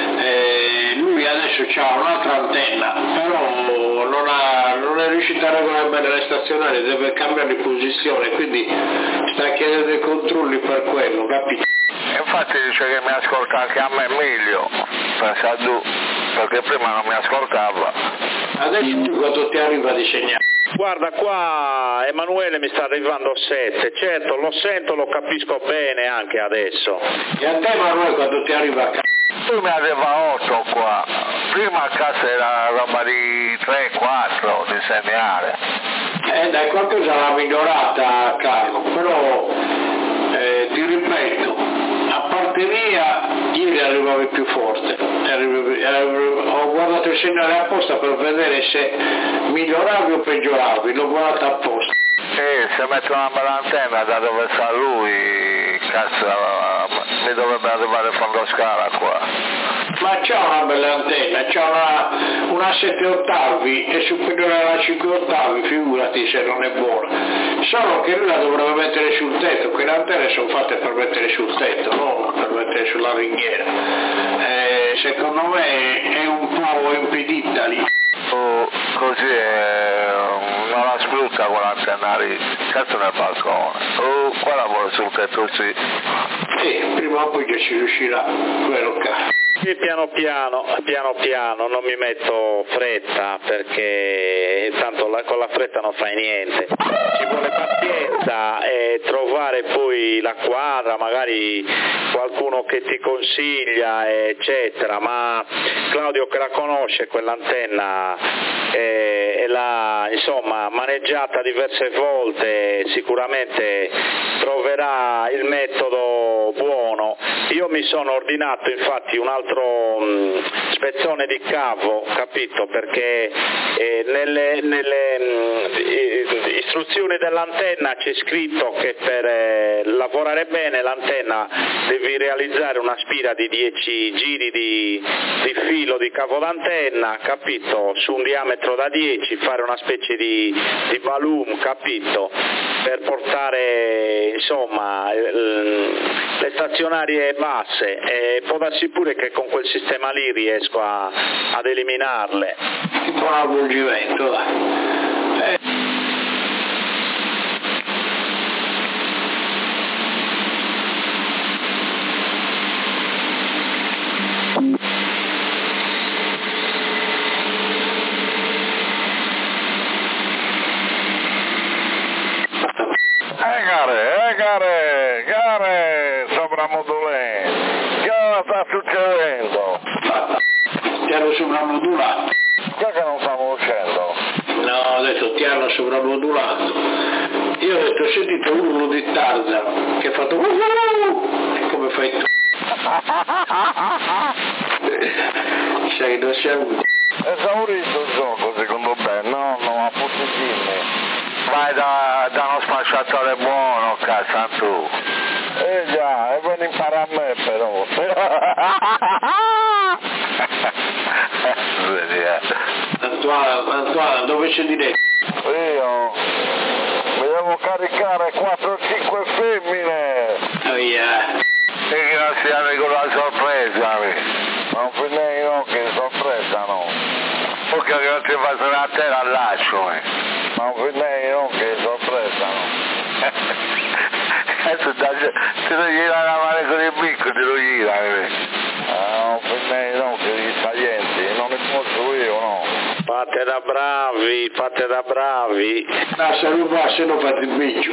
eh, lui adesso ha un'altra antenna, però non, ha, non è riuscito a regolare bene le stazionarie, deve cambiare di posizione, quindi sta chiedendo i controlli per quello, capito? Infatti dice che mi ascolta anche a me meglio, pensa tu, perché prima non mi ascoltava. Adesso tu quando ti arriva di segnale? Guarda qua Emanuele mi sta arrivando sette, certo lo sento, lo capisco bene anche adesso. E a te Emanuele quando ti arriva a casa? Tu mi arriva otto qua, prima a casa era roba di tre quattro di segnale. Eh dai, qualcosa l'ha migliorata Carlo, però eh, ti ripeto, a parte mia ieri arrivavi più forte, arrivavi, arrivavi, ho guardato il segnale apposta per vedere se miglioravi o peggioravi, l'ho guardato apposta. Sì, se metto una bella antenna da dove sta lui, cazzo, mi dovrebbe arrivare fondo scala qua. Ma c'ha una bella antenna, c'ha una, una sette ottavi, è superiore alla cinque ottavi, figurati se non è buona. Solo che lui la dovrebbe mettere sul tetto, quelle antenne sono fatte per mettere sul tetto, non per mettere sulla ringhiera. Eh, secondo me è un po' impedita lì. Oh, così è, non la sfrutta quell'antenna lì, cazzo nel balcone. Oh, quella vuole sul tetto sì. Sì, prima o poi che ci riuscirà, quello cazzo. Sì, piano piano, piano piano, non mi metto fretta perché tanto la, con la fretta non fai niente. Ci vuole pazienza e trovare poi la quadra, magari qualcuno che ti consiglia, eccetera, ma Claudio che la conosce quell'antenna e, e l'ha insomma maneggiata diverse volte, sicuramente troverà il metodo buono. Io mi sono ordinato infatti un altro mh, spezzone di cavo, capito, perché eh, nelle, nelle mh, istruzioni dell'antenna c'è scritto che per eh, lavorare bene l'antenna devi realizzare una spira di dieci giri di, di filo di cavo d'antenna, capito, su un diametro da dieci, fare una specie di, di volume, capito, per portare insomma le stazionarie basse, e può darsi pure che con quel sistema lì riesco a, ad eliminarle. Tipo un avvolgimento, dai. Eh. Eh gare, eh gare, gare, sopramodulente, che sta succedendo? Ti hanno sovramodulato. Che che non stiamo uscendo? No, ho detto ti hanno sovramodulato. Io ho detto ho sentito l'urlo di Tarzan che ha fatto uh-huh! E come fai tu? Sai, non siamo... Esaurito il gioco secondo me, no? No, a punti. Vai da, da uno spacciatore buono, cazzo, tu. Eh già, e poi impara a me però. Antoine, Antoine, dove c'è di lei? Io mi devo caricare quattro o cinque femmine. Oh yeah. E che non sia con la sorpresa, non finei no che sorpresa no. Perché che non ti faccio una terra all'accio, eh. Non finei no che sorpresa no. Adesso te lo gira la mano con il bicco, te lo gira, eh. Non finei no che gli salienti, non ne posso io no. Fate da bravi, fate da bravi. Ah, se non va, se non fate il biccio.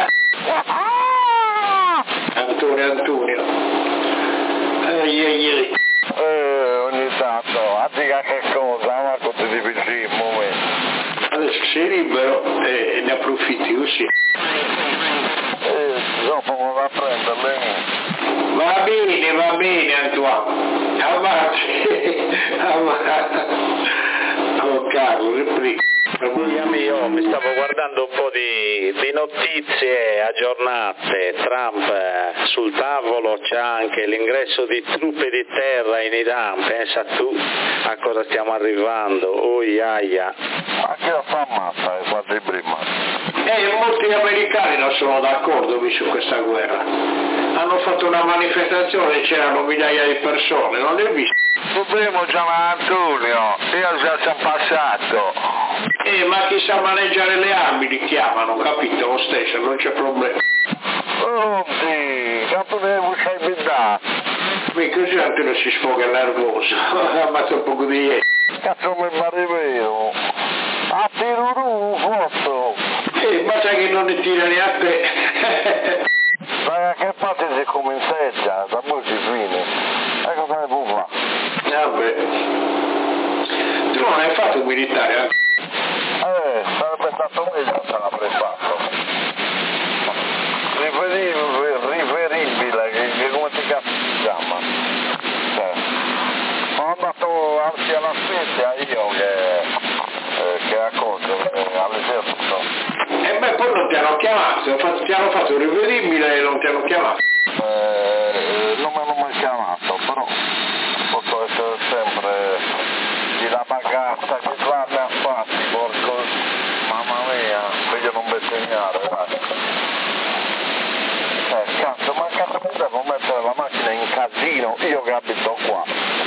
Antonio, Antonio. Ehi, ehi, ehi. Eh, ogni tanto, a dire che cosa, ma con tutti i vicini, un momento. Adesso sei libero e ne approfitti così. Eh, dopo non va a prenderle. Va bene, va bene, Antoine. Avanti, avanti. Oh, Carlo, riprego. Io mi stavo guardando un po' di, di notizie aggiornate. Trump eh, sul tavolo c'ha anche l'ingresso di truppe di terra in Iran. Pensa tu a cosa stiamo arrivando. Oh iaia. Ma che la fa ammazza e quanti prima? Eh, molti americani non sono d'accordo su questa guerra. Hanno fatto una manifestazione, c'erano migliaia di persone, non le hai visto? Dobbiamo chiamare Antonio, io già ci ho passato. Eh, ma chi sa maneggiare le armi li chiamano, capito? Lo stesso, non c'è problema. Oh sì, quanto devo uscire bidà? Beh, così Antonio si sfoga nervoso, ammazza un po' di ieri. Cazzo mi pare vero. A tiruru foto. Eh, ma sai che non ne tira neanche. Dai, a che parte si comincia, da molti fine. E cosa ne può fare? Vabbè. Tu non hai fatto un militare, eh? Eh, sarebbe stato meglio se l'avrei fatto. Riferibile, riferibile, che, che come ti cazzo si chiama? Cioè, sono andato anzi alla spezia io che, eh, che a cosa, eh, all'esercito. E beh, poi non ti hanno chiamato, ti hanno fatto un riferibile e non ti hanno chiamato. Eh, non mi hanno mai chiamato, però posso essere sempre di la bagazza che già ne ha fatti, porco, mamma mia, meglio non bestemmiare, dai. Eh, cazzo, ma cazzo mi devo mettere la macchina in casino, io che abito qua.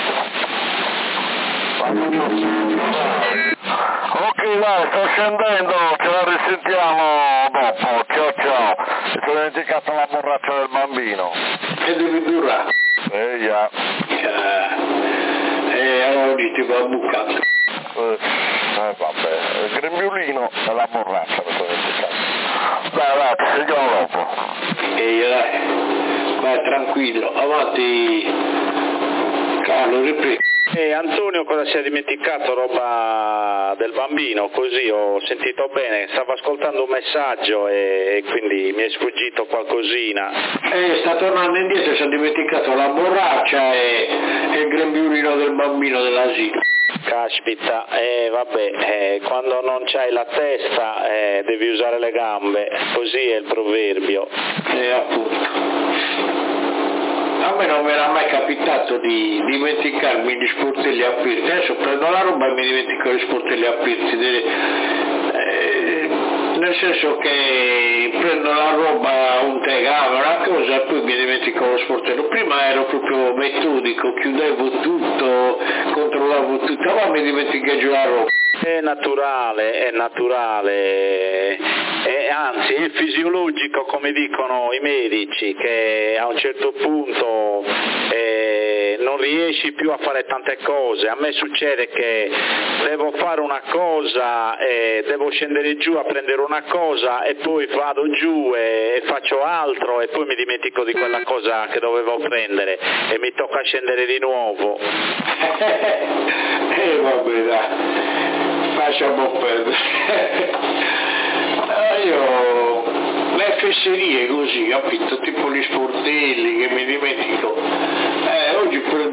Ok, dai, sto scendendo, ce la risentiamo dopo, ciao ciao. Mi sono dimenticato la borraccia del bambino. E devi durare. Eh, già. Eh, eh, allora ti va bucato. Eh, eh, vabbè, il grembiulino e la borraccia mi sono dimenticato. Dai, dai, ci sentiamo dopo. E dai, vai tranquillo, avanti. Carlo, riprego. E Antonio cosa si è dimenticato? Roba del bambino, così ho sentito bene, stavo ascoltando un messaggio e quindi mi è sfuggito qualcosina. Eh, sta tornando indietro, si è dimenticato la borraccia e, e il grembiulino del bambino dell'asilo. Caspita, eh vabbè, eh, quando non c'hai la testa eh, devi usare le gambe, così è il proverbio. Eh, appunto. A me non mi era mai capitato di dimenticarmi gli sportelli aperti, adesso prendo la roba e mi dimentico gli sportelli aperti, eh, nel senso che prendo la roba, un tegame, una cosa e poi mi dimentico lo sportello. Prima ero proprio metodico, chiudevo tutto, controllavo tutto, ma mi dimentico giù la roba. È naturale, è naturale, è, anzi è fisiologico come dicono i medici, che a un certo punto eh, non riesci più a fare tante cose. A me succede che devo fare una cosa, eh, devo scendere giù a prendere una cosa e poi vado giù e, e faccio altro e poi mi dimentico di quella cosa che dovevo prendere e mi tocca scendere di nuovo. Eh vabbè dai. Lasciamo perdere. Ah, io le fesserie così, capito? Tipo gli sportelli che mi dimentico.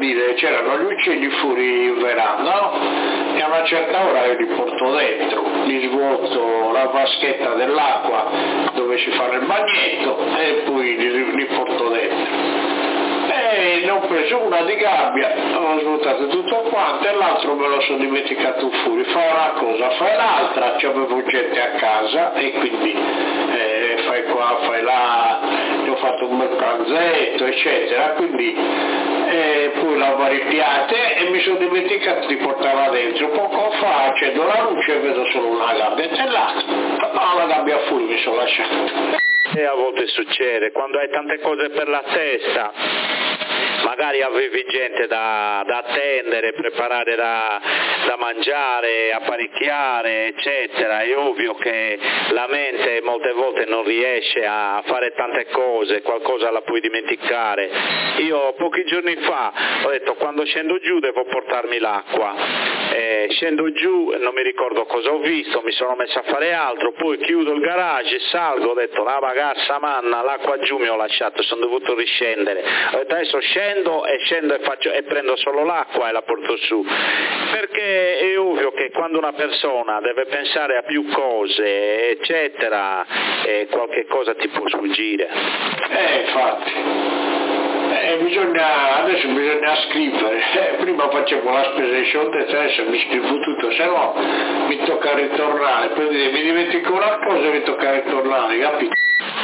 dire, c'erano gli uccelli fuori in veranda, no? E a una certa ora io li porto dentro, li svuoto la vaschetta dell'acqua dove si fa il bagnetto e poi li, li porto dentro. E ne ho preso una di gabbia, ho svuotato tutto quanto e l'altro me lo sono dimenticato fuori. Fai una cosa, fai l'altra, c'avevo gente a casa e quindi eh, fai qua, fai là, gli ho fatto un bel pranzetto eccetera, quindi eh, poi lavare i piatti e mi sono dimenticato di portarla dentro. Poco fa accendo la luce e vedo solo una gabbia e là, no, la gabbia fuori mi sono lasciato. E a volte succede, quando hai tante cose per la testa, magari avevi gente da, da attendere, preparare da, da mangiare, apparecchiare, eccetera, è ovvio che la mente molte volte non riesce a fare tante cose, qualcosa la puoi dimenticare. Io pochi giorni fa ho detto quando scendo giù devo portarmi l'acqua, eh, scendo giù, non mi ricordo cosa ho visto, mi sono messo a fare altro, poi chiudo il garage, salgo, ho detto la ragazza manna, l'acqua giù mi ho lasciato, sono dovuto riscendere, ho detto adesso scendo e scendo e, faccio, e prendo solo l'acqua e la porto su, perché è ovvio che quando una persona deve pensare a più cose eccetera, eh, qualche cosa ti può sfuggire. Eh infatti, eh, bisogna, adesso bisogna scrivere, eh, prima facevo la spesa di scioltezza, adesso mi scrivo tutto, se no mi tocca ritornare, poi mi dimentico una cosa e mi tocca ritornare, capito?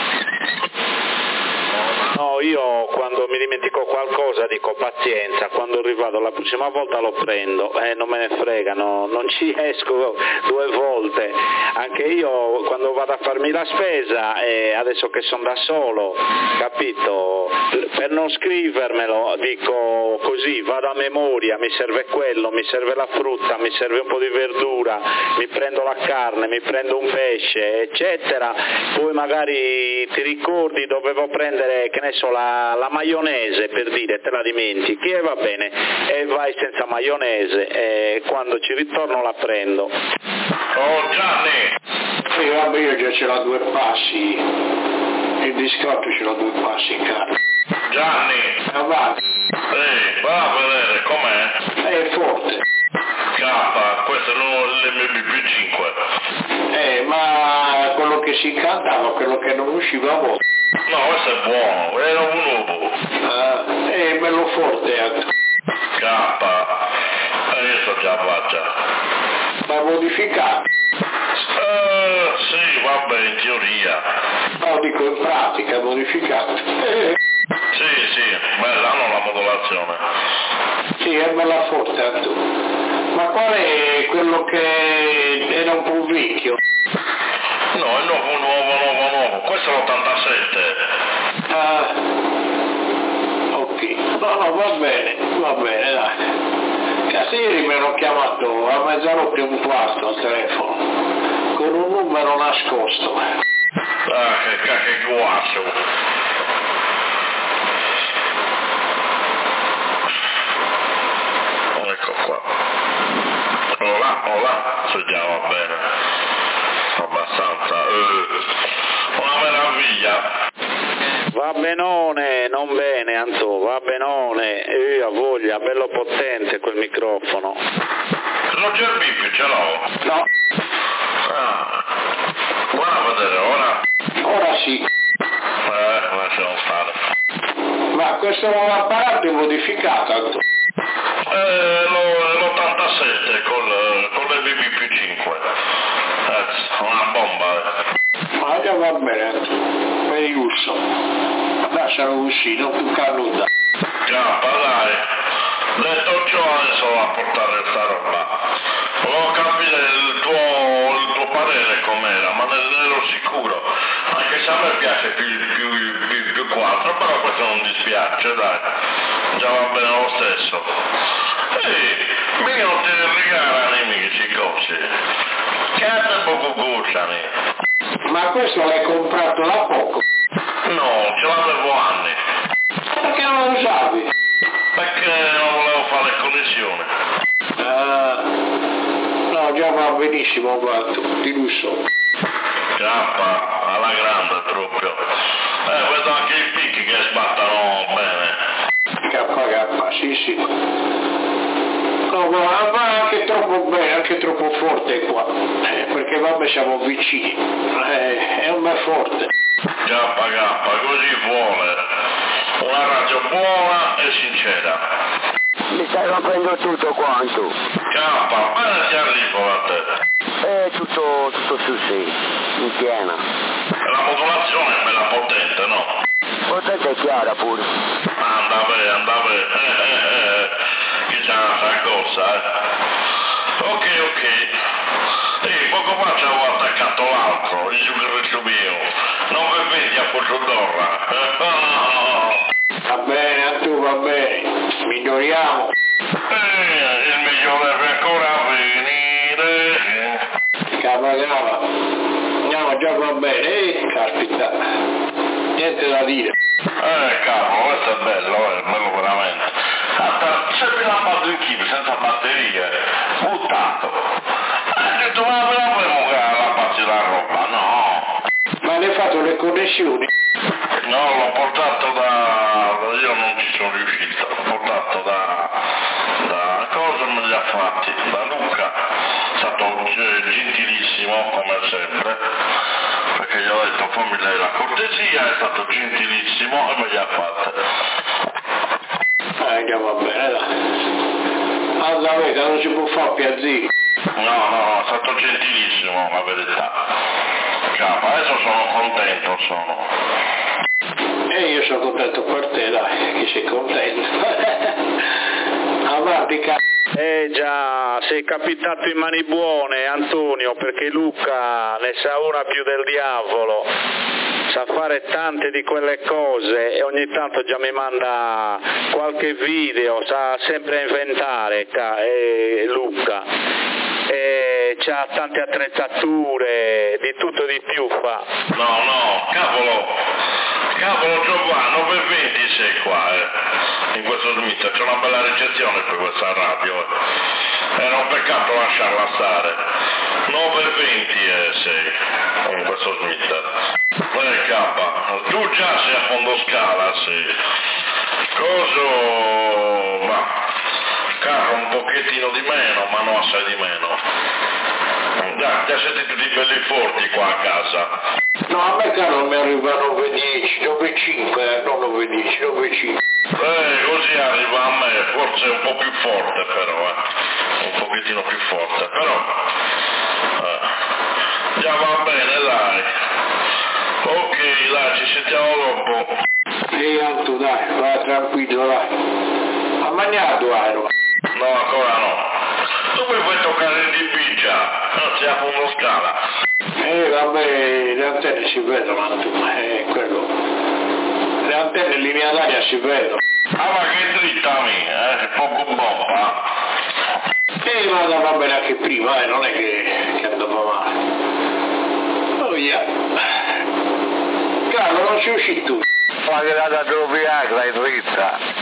No, io quando mi dimentico qualcosa dico pazienza, quando rivado la prossima volta lo prendo, eh, non me ne frega, no, non ci esco due volte, anche io quando vado a farmi la spesa, eh, adesso che sono da solo, capito, per non scrivermelo dico così, vado a memoria, mi serve quello, mi serve la frutta, mi serve un po' di verdura, mi prendo la carne, mi prendo un pesce, eccetera, poi magari ti ricordi dovevo prendere, che ne so, la, la maionese, per dire, te la dimentichi e va bene, e vai senza maionese e quando ci ritorno la prendo. Oh Gianni! Sì, vabbè, io già ce l'ho a due passi, il discotto ce l'ho a due passi in casa. Gianni! Avanti. Ehi, va a vedere com'è? È forte. K, questo è l'M B P cinque. Eh, ma quello che si cantava, quello che non usciva a volte. No, questo è buono, era un nuovo. Ah, è bello forte anche. K, eh, io so già faccia. Ma modificato? Eh, sì, vabbè, in teoria. No, dico in pratica, modificato. Eh. Sì, sì, bella, hanno la modulazione. Sì, è bella forte anche. Ma qual è quello che era un po' vecchio? No, è nuovo, nuovo, nuovo, nuovo. Questo è l'ottantasette. Ah, ok. No, no, va bene, va bene, dai. Cazzo, ieri mi hanno chiamato a mezzanotte e un quarto al telefono, con un numero nascosto. Ah, che cacchio guasso. Ecco qua. Oh là, oh là, sentiamo bene. Abbastanza. Eh, una meraviglia. Va benone, non bene Anto, va benone, io ho voglia, bello potente quel microfono. Non c'è il bip, ce l'ho? No. Ah, guarda a vedere ora. Ora sì. Eh, lasciamo stare. Ma questo nuovo apparato è modificato, Anto? Eh, lo, l'ottantasette col, con l'M B P cinque. Eh, una bomba. Ma già va bene, Anto. Per il lusso. Lascialo così, non più canuta. Già, dai. Detto ciò, adesso va a portare questa roba. Volevo capire il tuo, il tuo parere com'era, ma ne ero sicuro. Anche se a me piace più, più, più, più quattro, però questo non dispiace, dai. Già va bene lo stesso. Ehi, mica non ti regalano i amici così. Che te poco gustano. Ma questo l'hai comprato da poco? No, ce l'avevo anni. Perché non lo usavi? Perché non volevo fare connessione. Ah, no, già va benissimo, guarda, di lusso. Chiappa, alla grande proprio. Eh, vedo anche i picchi che sbattano bene. K K, sì, sì. No, ma va anche troppo bene, anche troppo forte qua, eh, perché vabbè siamo vicini, eh, è un me forte. Kappa, kappa, così vuole. Una radio buona e sincera. Mi stai rompendo tutto quanto. Kappa, ma ti arrivo a te. Eh, tutto, tutto su sì, in piena. La modulazione è bella potente, no? Potente è chiara pure. Anda bene, anda bene. Eh, eh, eh. Chissà sta cosa, eh. Ok, ok. Ehi, poco fa ci avevo attaccato l'altro, il succo mio. Non vi vedi a Pozzodorra. Va bene, tu va bene, miglioriamo. Eh, il migliore deve ancora venire. Cava, cava. No, già va bene, eh, caspita. Niente da dire. Eh, cavolo, questo è bello, è bello veramente. Aspetta, sempre la batteria senza batterie, buttato. Hai detto, ma me la puoi muovere la parte della roba? No. Ma ne hai fatto le connessioni? No, l'ho portato da... io non ci sono riuscito, l'ho portato da... da... cosa me li ha fatti? Da Luca, è stato gentilissimo come sempre, perché gli ho detto fammi lei la cortesia, è stato gentilissimo e me li ha fatte. Eh, già va bene, dai. Alla vita non si può fare piazzini. No, no, no, è stato gentilissimo, la verità. Capo, adesso sono contento, sono. E io sono contento per te, dai, che sei contento. Avanti, c***o. Eh già, sei capitato in mani buone, Antonio, perché Luca ne sa una più del diavolo, sa fare tante di quelle cose e ogni tanto già mi manda qualche video, sa sempre inventare, eh, Luca. E c'ha tante attrezzature, di tutto e di più fa. No, no, cavolo, cavolo Giovanni, per venti sei qua, eh, in questo Smith, c'è una bella ricezione per questa radio, eh. Era un peccato lasciarla stare. nove e venti eh, sei, in questo Smith. Eh, capa, tu già sei a fondo scala, sì. Coso, ma... carro un pochettino di meno, ma non assai di meno. Dai, ti siete tutti belli forti qua a casa. No, a me caro mi arriva nove e dieci, nove e cinque, non nove e dieci, nove e cinque. Eh, così arriva a me, forse un po' più forte però, eh. Un pochettino più forte, però... Eh. Già va bene, dai. Ok, dai, ci sentiamo dopo. Ehi, Anto, dai, vai tranquillo, dai. Ha mangiato, Aero? No, ancora no. Tu mi puoi toccare il D P già, non si a fondo scala. Eh, vabbè, le antenne si vedono, Anto, eh, quello. Le antenne in linea d'aria si vedono. Ah, ma che dritta mia, eh, poco bomba. Eh, ma andava bene anche prima, eh, non è che, che andava male. Oh, yeah. Carlo, non ci uscì tu. Ma che la da Viagra è dritta.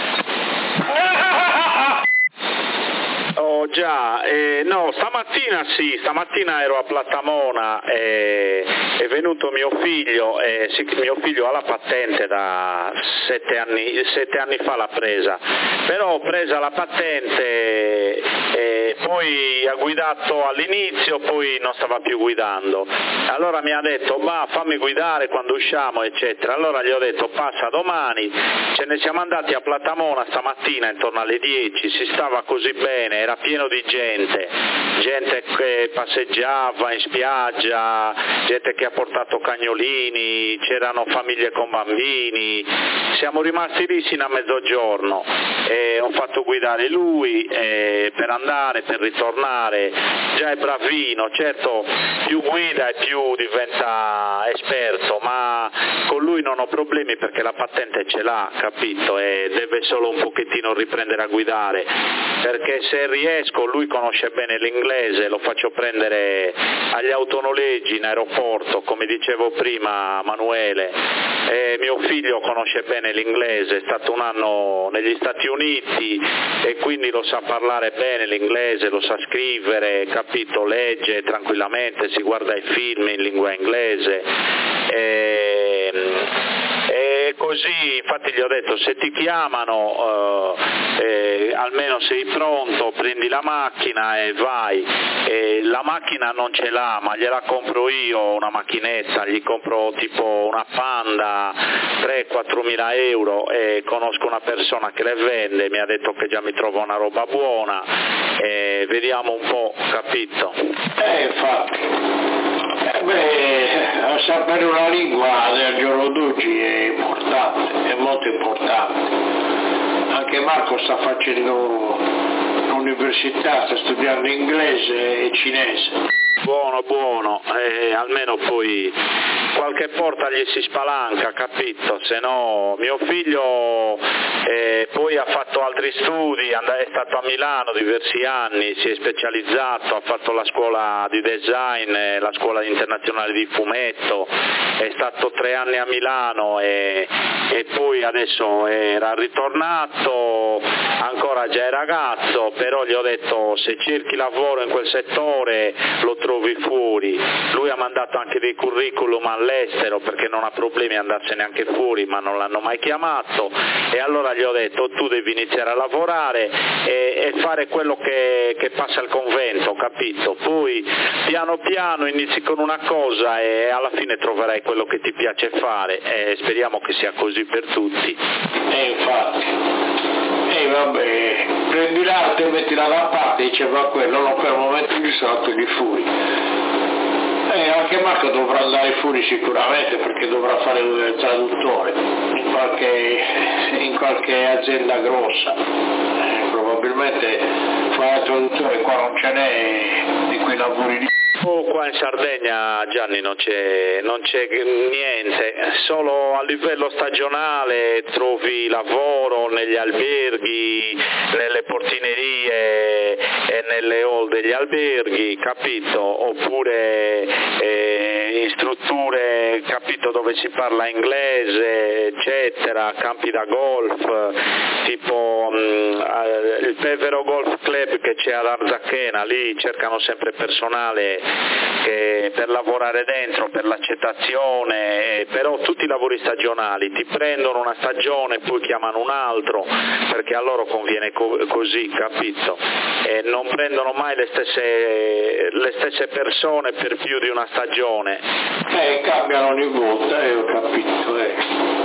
Oh già, eh, no, stamattina sì, stamattina ero a Platamona, eh, è venuto mio figlio, eh, sì, mio figlio ha la patente da sette anni, sette anni fa l'ha presa, però ho presa la patente e poi ha guidato all'inizio, poi non stava più guidando, allora mi ha detto ma fammi guidare quando usciamo eccetera, allora gli ho detto passa domani, ce ne siamo andati a Platamona stamattina intorno alle dieci, si stava così bene, era pieno di gente, gente che passeggiava in spiaggia, gente che ha portato cagnolini, c'erano famiglie con bambini, siamo rimasti lì sino a mezzogiorno e ho fatto guidare lui eh, per andare, per ritornare, già è bravino, certo più guida e più diventa esperto, ma con lui non ho problemi perché la patente ce l'ha, capito, e deve solo un pochettino riprendere a guidare, perché se riesco, lui conosce bene l'inglese, lo faccio prendere agli autonoleggi in aeroporto, come dicevo prima Manuele, e mio figlio conosce bene l'inglese, è stato un anno negli Stati Uniti e quindi lo sa parlare bene l'inglese, lo sa scrivere, capito, legge tranquillamente, si guarda i film in lingua inglese. E, e così, infatti gli ho detto se ti chiamano eh, eh, almeno sei pronto, prendi la macchina e vai. Eh, la macchina non ce l'ha, ma gliela compro io una macchinetta, gli compro tipo una Panda tre quattro mila euro e conosco una persona che le vende, mi ha detto che già mi trova una roba buona e vediamo un po', capito? Eh infatti, eh, beh, sapere una lingua del giorno d'oggi è importante, è molto importante. Anche Marco sta facendo l'università, sta studiando inglese e cinese. Buono, buono, eh, almeno poi qualche porta gli si spalanca, capito? Se no, mio figlio eh, poi ha fatto altri studi, è stato a Milano diversi anni, si è specializzato, ha fatto la scuola di design, la scuola internazionale di fumetto, è stato tre anni a Milano e, e poi adesso era ritornato, ancora già è ragazzo, però gli ho detto se cerchi lavoro in quel settore lo trovi fuori. Lui ha mandato anche dei curriculum all'estero perché non ha problemi a andarsene anche fuori, ma non l'hanno mai chiamato, e allora gli ho detto tu devi iniziare a lavorare e, e fare quello che, che passa al convento, capito? Poi piano piano inizi con una cosa e alla fine troverai quello che ti piace fare e speriamo che sia così per tutti. E infatti, e vabbè, prendi l'arte e mettila da parte, diceva quello, no, per il momento gli sono di fuori. E anche Marco dovrà andare fuori sicuramente perché dovrà fare il traduttore in qualche, in qualche azienda grossa. Eh, probabilmente fare il traduttore qua non ce n'è di quei lavori lì. Oh, qua in Sardegna, Gianni, non c'è, non c'è niente, solo a livello stagionale trovi lavoro negli alberghi, nelle portinerie e nelle hall degli alberghi, capito? Oppure eh, in strutture, capito, dove si parla inglese, eccetera, campi da golf, tipo mh, il Pevero Golf Club che c'è ad Arzachena, lì cercano sempre personale che per lavorare dentro, per l'accettazione, però tutti i lavori stagionali, ti prendono una stagione poi chiamano un altro perché a loro conviene co- così, capito? E non prendono mai le stesse, le stesse persone per più di una stagione. Eh, cambiano ogni volta, eh, ho capito, eh.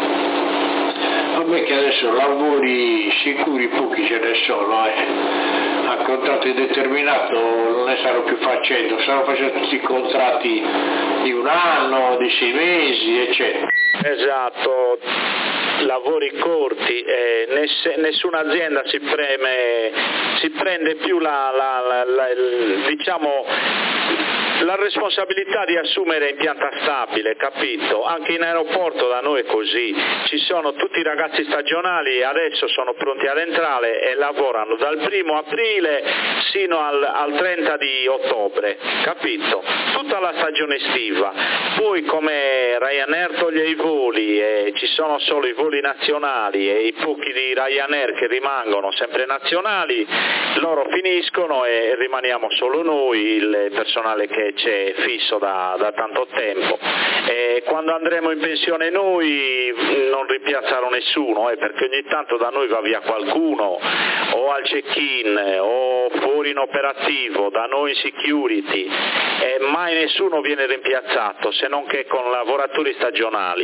A me che adesso lavori sicuri pochi ce ne sono, eh. A contratto indeterminato non ne stanno più facendo, stanno facendo tutti i contratti di un anno, di sei mesi, eccetera. Esatto, lavori corti, eh, ness- nessuna azienda si preme, si prende più la, la, la, la il, diciamo la responsabilità di assumere in pianta stabile, capito? Anche in aeroporto da noi è così, ci sono tutti i ragazzi stagionali, adesso sono pronti ad entrare e lavorano dal primo aprile sino al, al trenta di ottobre, capito? Tutta la stagione estiva, poi come Ryanair toglie i voli e ci sono solo i voli nazionali e i pochi di Ryanair che rimangono sempre nazionali, loro finiscono e rimaniamo solo noi, il personale che c'è fisso da, da tanto tempo, e quando andremo in pensione noi non rimpiazzerò nessuno, eh, perché ogni tanto da noi va via qualcuno o al check-in o fuori in operativo, da noi in security, e mai nessuno viene rimpiazzato se non che con lavoratori stagionali.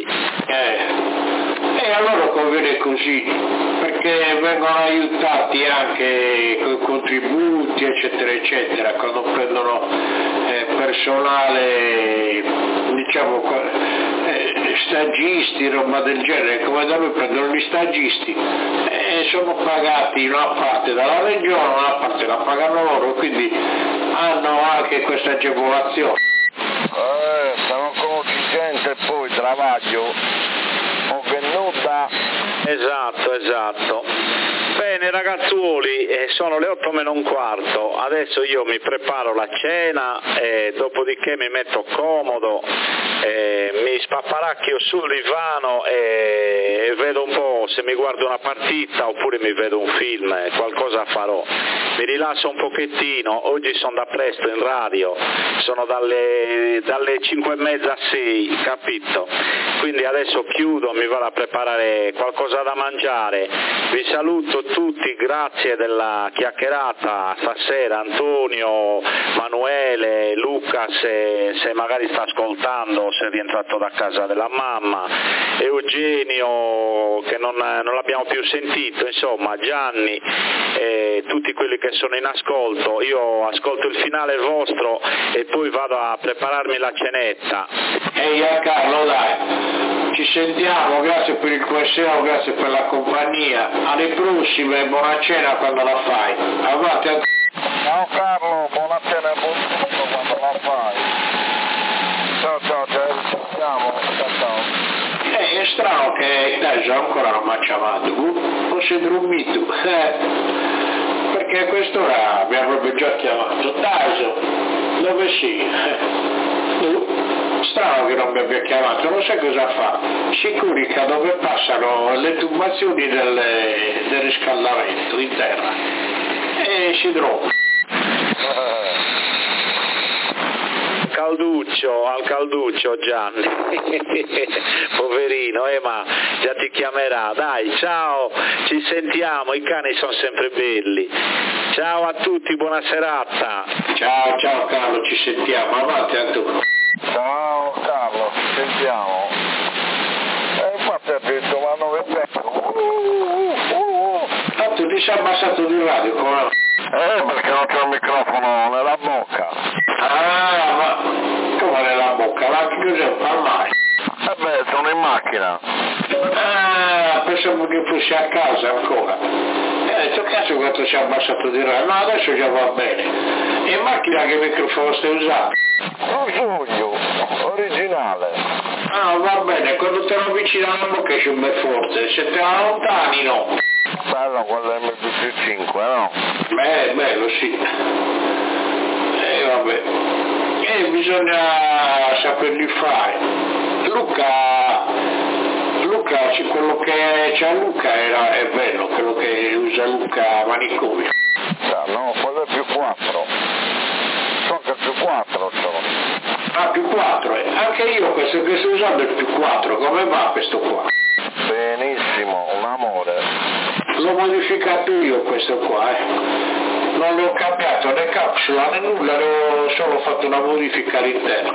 Eh, e allora conviene così, perché vengono aiutati anche con i contributi eccetera eccetera quando prendono eh, personale, diciamo eh, stagisti, roba del genere, come da noi prendono gli stagisti e eh, sono pagati una parte dalla regione, una parte la pagano loro, quindi hanno anche questa agevolazione. Eh, sono contingente e poi travaglio non venuta. Esatto, esatto. Bene ragazzuoli, eh, sono le otto meno un quarto, adesso io mi preparo la cena e dopodiché mi metto comodo, eh, mi spapparacchio sul divano e, e vedo un po' se mi guardo una partita oppure mi vedo un film, eh, qualcosa farò. Mi rilasso un pochettino, oggi sono da presto in radio, sono dalle, dalle cinque e mezza a sei, capito? quindi adesso chiudo, mi vado a preparare qualcosa da mangiare. Vi saluto tutti, grazie della chiacchierata stasera, Antonio, Manuele, Luca se, se magari sta ascoltando, se è rientrato da casa della mamma, Eugenio che non, non l'abbiamo più sentito, insomma Gianni, eh, tutti quelli che sono in ascolto. Io ascolto il finale vostro e poi vado a prepararmi la cenetta. Ehi Carlo, dai, ci sentiamo, grazie per il Q S O, grazie per la compagnia, alle prossime, buona cena quando la fai. Avanti a... Ciao Carlo, buona cena e buon tutto quando la fai. Ciao ciao, ci sentiamo, ciao ciao. Eh, è strano che Taggio ancora non mi ha chiamato, non si è dormito, eh, perché a quest'ora mi ha proprio già chiamato. Taggio, dove sei? Eh, strano che non mi abbia chiamato, non so cosa fa, si curica dove passano le tubazioni del, del riscaldamento in terra e si trova. Calduccio, al calduccio Gianni, poverino, eh, ma già ti chiamerà, dai, ciao, ci sentiamo, i cani sono sempre belli, ciao a tutti, buona serata. Ciao, ciao Carlo, ci sentiamo, avanti a tu. Ciao Carlo, ci sentiamo. E infatti ha detto, ma non è vero. Uh, uh, uh. Ah, tu ti sei abbassato di radio, come? Eh, perché non c'ho il microfono nella bocca. Ah, ma come nella bocca? Ma che cos'è? Ormai? Eh beh, sono in macchina. Ah, pensavo che fossi a casa ancora. E ho detto, cazzo, quanto si è abbassato di radio? No, adesso già va bene. E in macchina che microfono stai usando? Lo sogno, originale. Ah, va bene, quando te lo avvicini alla bocca esce un bel forte, se te la lontani no. Bello quello M P più cinque, no? Beh, bello sì. E eh, vabbè. E bisogna saperli fare. Luca, Luca, quello che c'ha Luca era, è bello, quello che usa Luca Manicomio. Ah, no, quello è più quattro. So che è più quattro c'ho. Ah, più quattro, eh. Anche io questo che sto usando è il più quattro, come va questo qua? Benissimo, un amore. L'ho modificato io questo qua, eh. Non l'ho cambiato né capsula né nulla, ho solo fatto una modifica all'interno.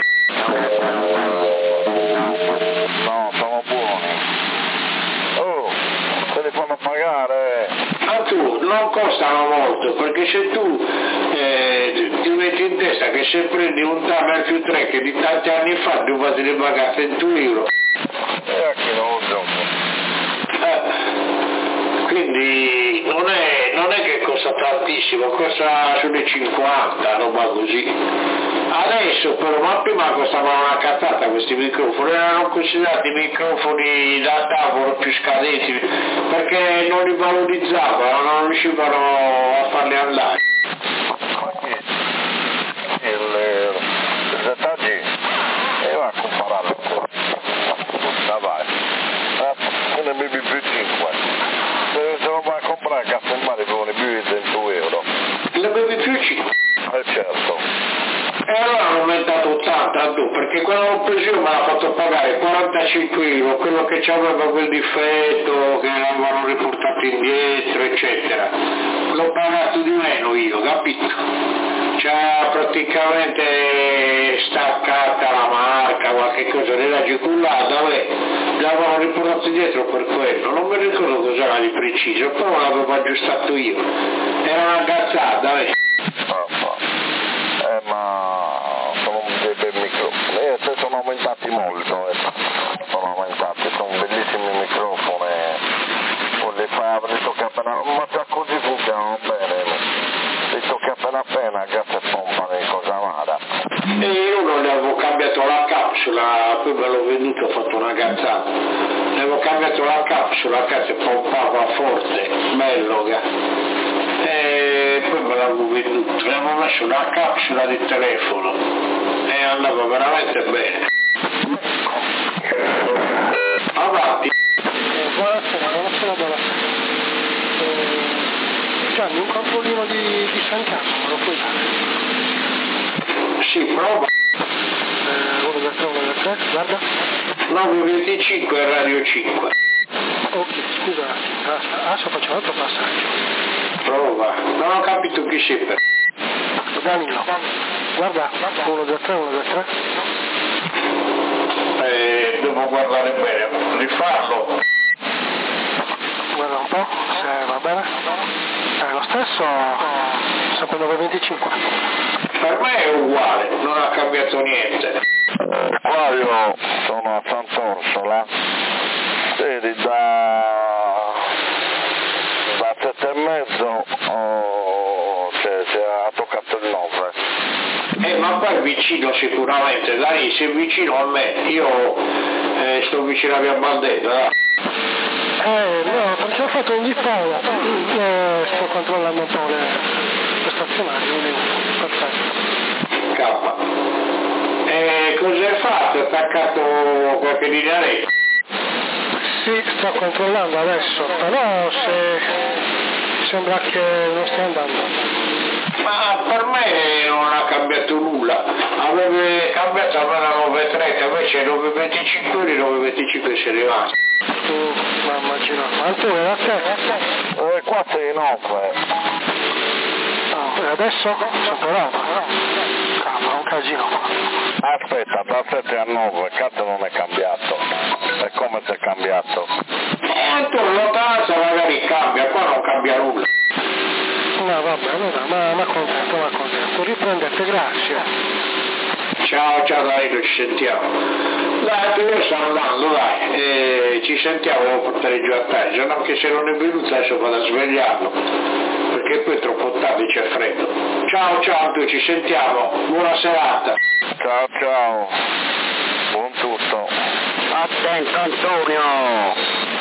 No, sono buoni. Oh, se li fanno pagare. Ma tu, non costano molto, perché se tu eh, ti metti in testa che se prendi un Tamer più tre che di tanti anni fa tu vas a pagare cento euro. E a chi non lo gioco? Eh. Quindi non è, non è che costa tantissimo, costa sulle cinquanta, roba così. Adesso però, ma prima costavano una cazzata questi microfoni, erano considerati microfoni da tavolo più scadenti, perché non li valorizzavano, non riuscivano a farli andare. Il Z G e va a compararlo da vai un M P più cinque se lo vai a comprare a filmare con più di cento euro L'M P più cinque? Eh certo. E allora hanno aumentato ottanta tu, perché quando l'ho preso io me l'ha fatto pagare quarantacinque euro, quello che c'aveva quel difetto, che l'avevano riportato indietro, eccetera. L'ho pagato di meno io, capito? C'ha praticamente staccata la marca, qualche cosa della gicullata, vabbè, l'avevano riportato indietro per quello, non mi ricordo cos'era di preciso, però l'avevo aggiustato io. Era una cazzata, vabbè. Eh, ma sono dei bei microfoni, e eh, sono aumentati molto, eh. sono aumentati, sono bellissimi microfoni, non li fai, li tocca appena, ma già così funzionano bene, li tocca appena appena, gas e pompa di cosa amara. E io non ne avevo cambiato la capsula, poi me l'ho venduto, ho fatto una cazzata, ne avevo cambiato la capsula, che pompava forte, bello, e poi me l'avevo venduto, ne avevo messo una capsula di telefono e andava veramente bene. Avanti. Buonasera, buonasera, buonasera. Eh, Gianni, un controllino di, di San Carlo, me lo puoi dare? Sì, prova. Eh, uno da tre, uno da tre, guarda. nove venticinque e Radio cinque. Ok, scusa, adesso faccio un altro passaggio. Prova, non ho capito chi sei per. Danilo, guarda, uno due tre, uno due tre. Eh, devo guardare bene, rifarlo. Guarda un po', se va bene. È lo stesso, sempre nove venticinque. Per me è uguale, non ha cambiato niente. Qua io sono a Sant'Orsola, vedi da, da sette e mezzo oh, cioè, si è toccato il nove. Eh, ma poi è vicino sicuramente, dai, sei vicino a me, io eh, sto vicino a Via Baldetta, dai. Eh, no, perché ho fatto un dipolo, eh, sto controllando un po' le, le stazionarie, quindi perfetto. K. E cosa hai fatto? Hai attaccato qualche linea rete? Sì, sto controllando adesso, però se sembra che non stia andando. Ma per me non ha cambiato nulla, avrebbe cambiato almeno nove trenta, invece nove venticinque e nove venticinque si è rimasto. Mm, ma immagino, Antonio, da te? Eh, qua sei nove. No, adesso sono provato. Cavolo, un casino qua. Aspetta, da sette a nove, cazzo non è cambiato. E come si è cambiato? Eh, Antonio, lontananza magari cambia, qua non cambia nulla. No, vabbè, allora, ma, ma contento, ma contento. Riprendete, grazie. Ciao, ciao Danilo, ci sentiamo. Dai, io sto andando, dai, e ci sentiamo, devo portare giù a terra, no? Che se non è venuto adesso vado a svegliarlo, perché poi è troppo tardi, c'è freddo. Ciao, ciao, tu, ci sentiamo, buona serata. Ciao ciao, buon tutto. Attento Antonio!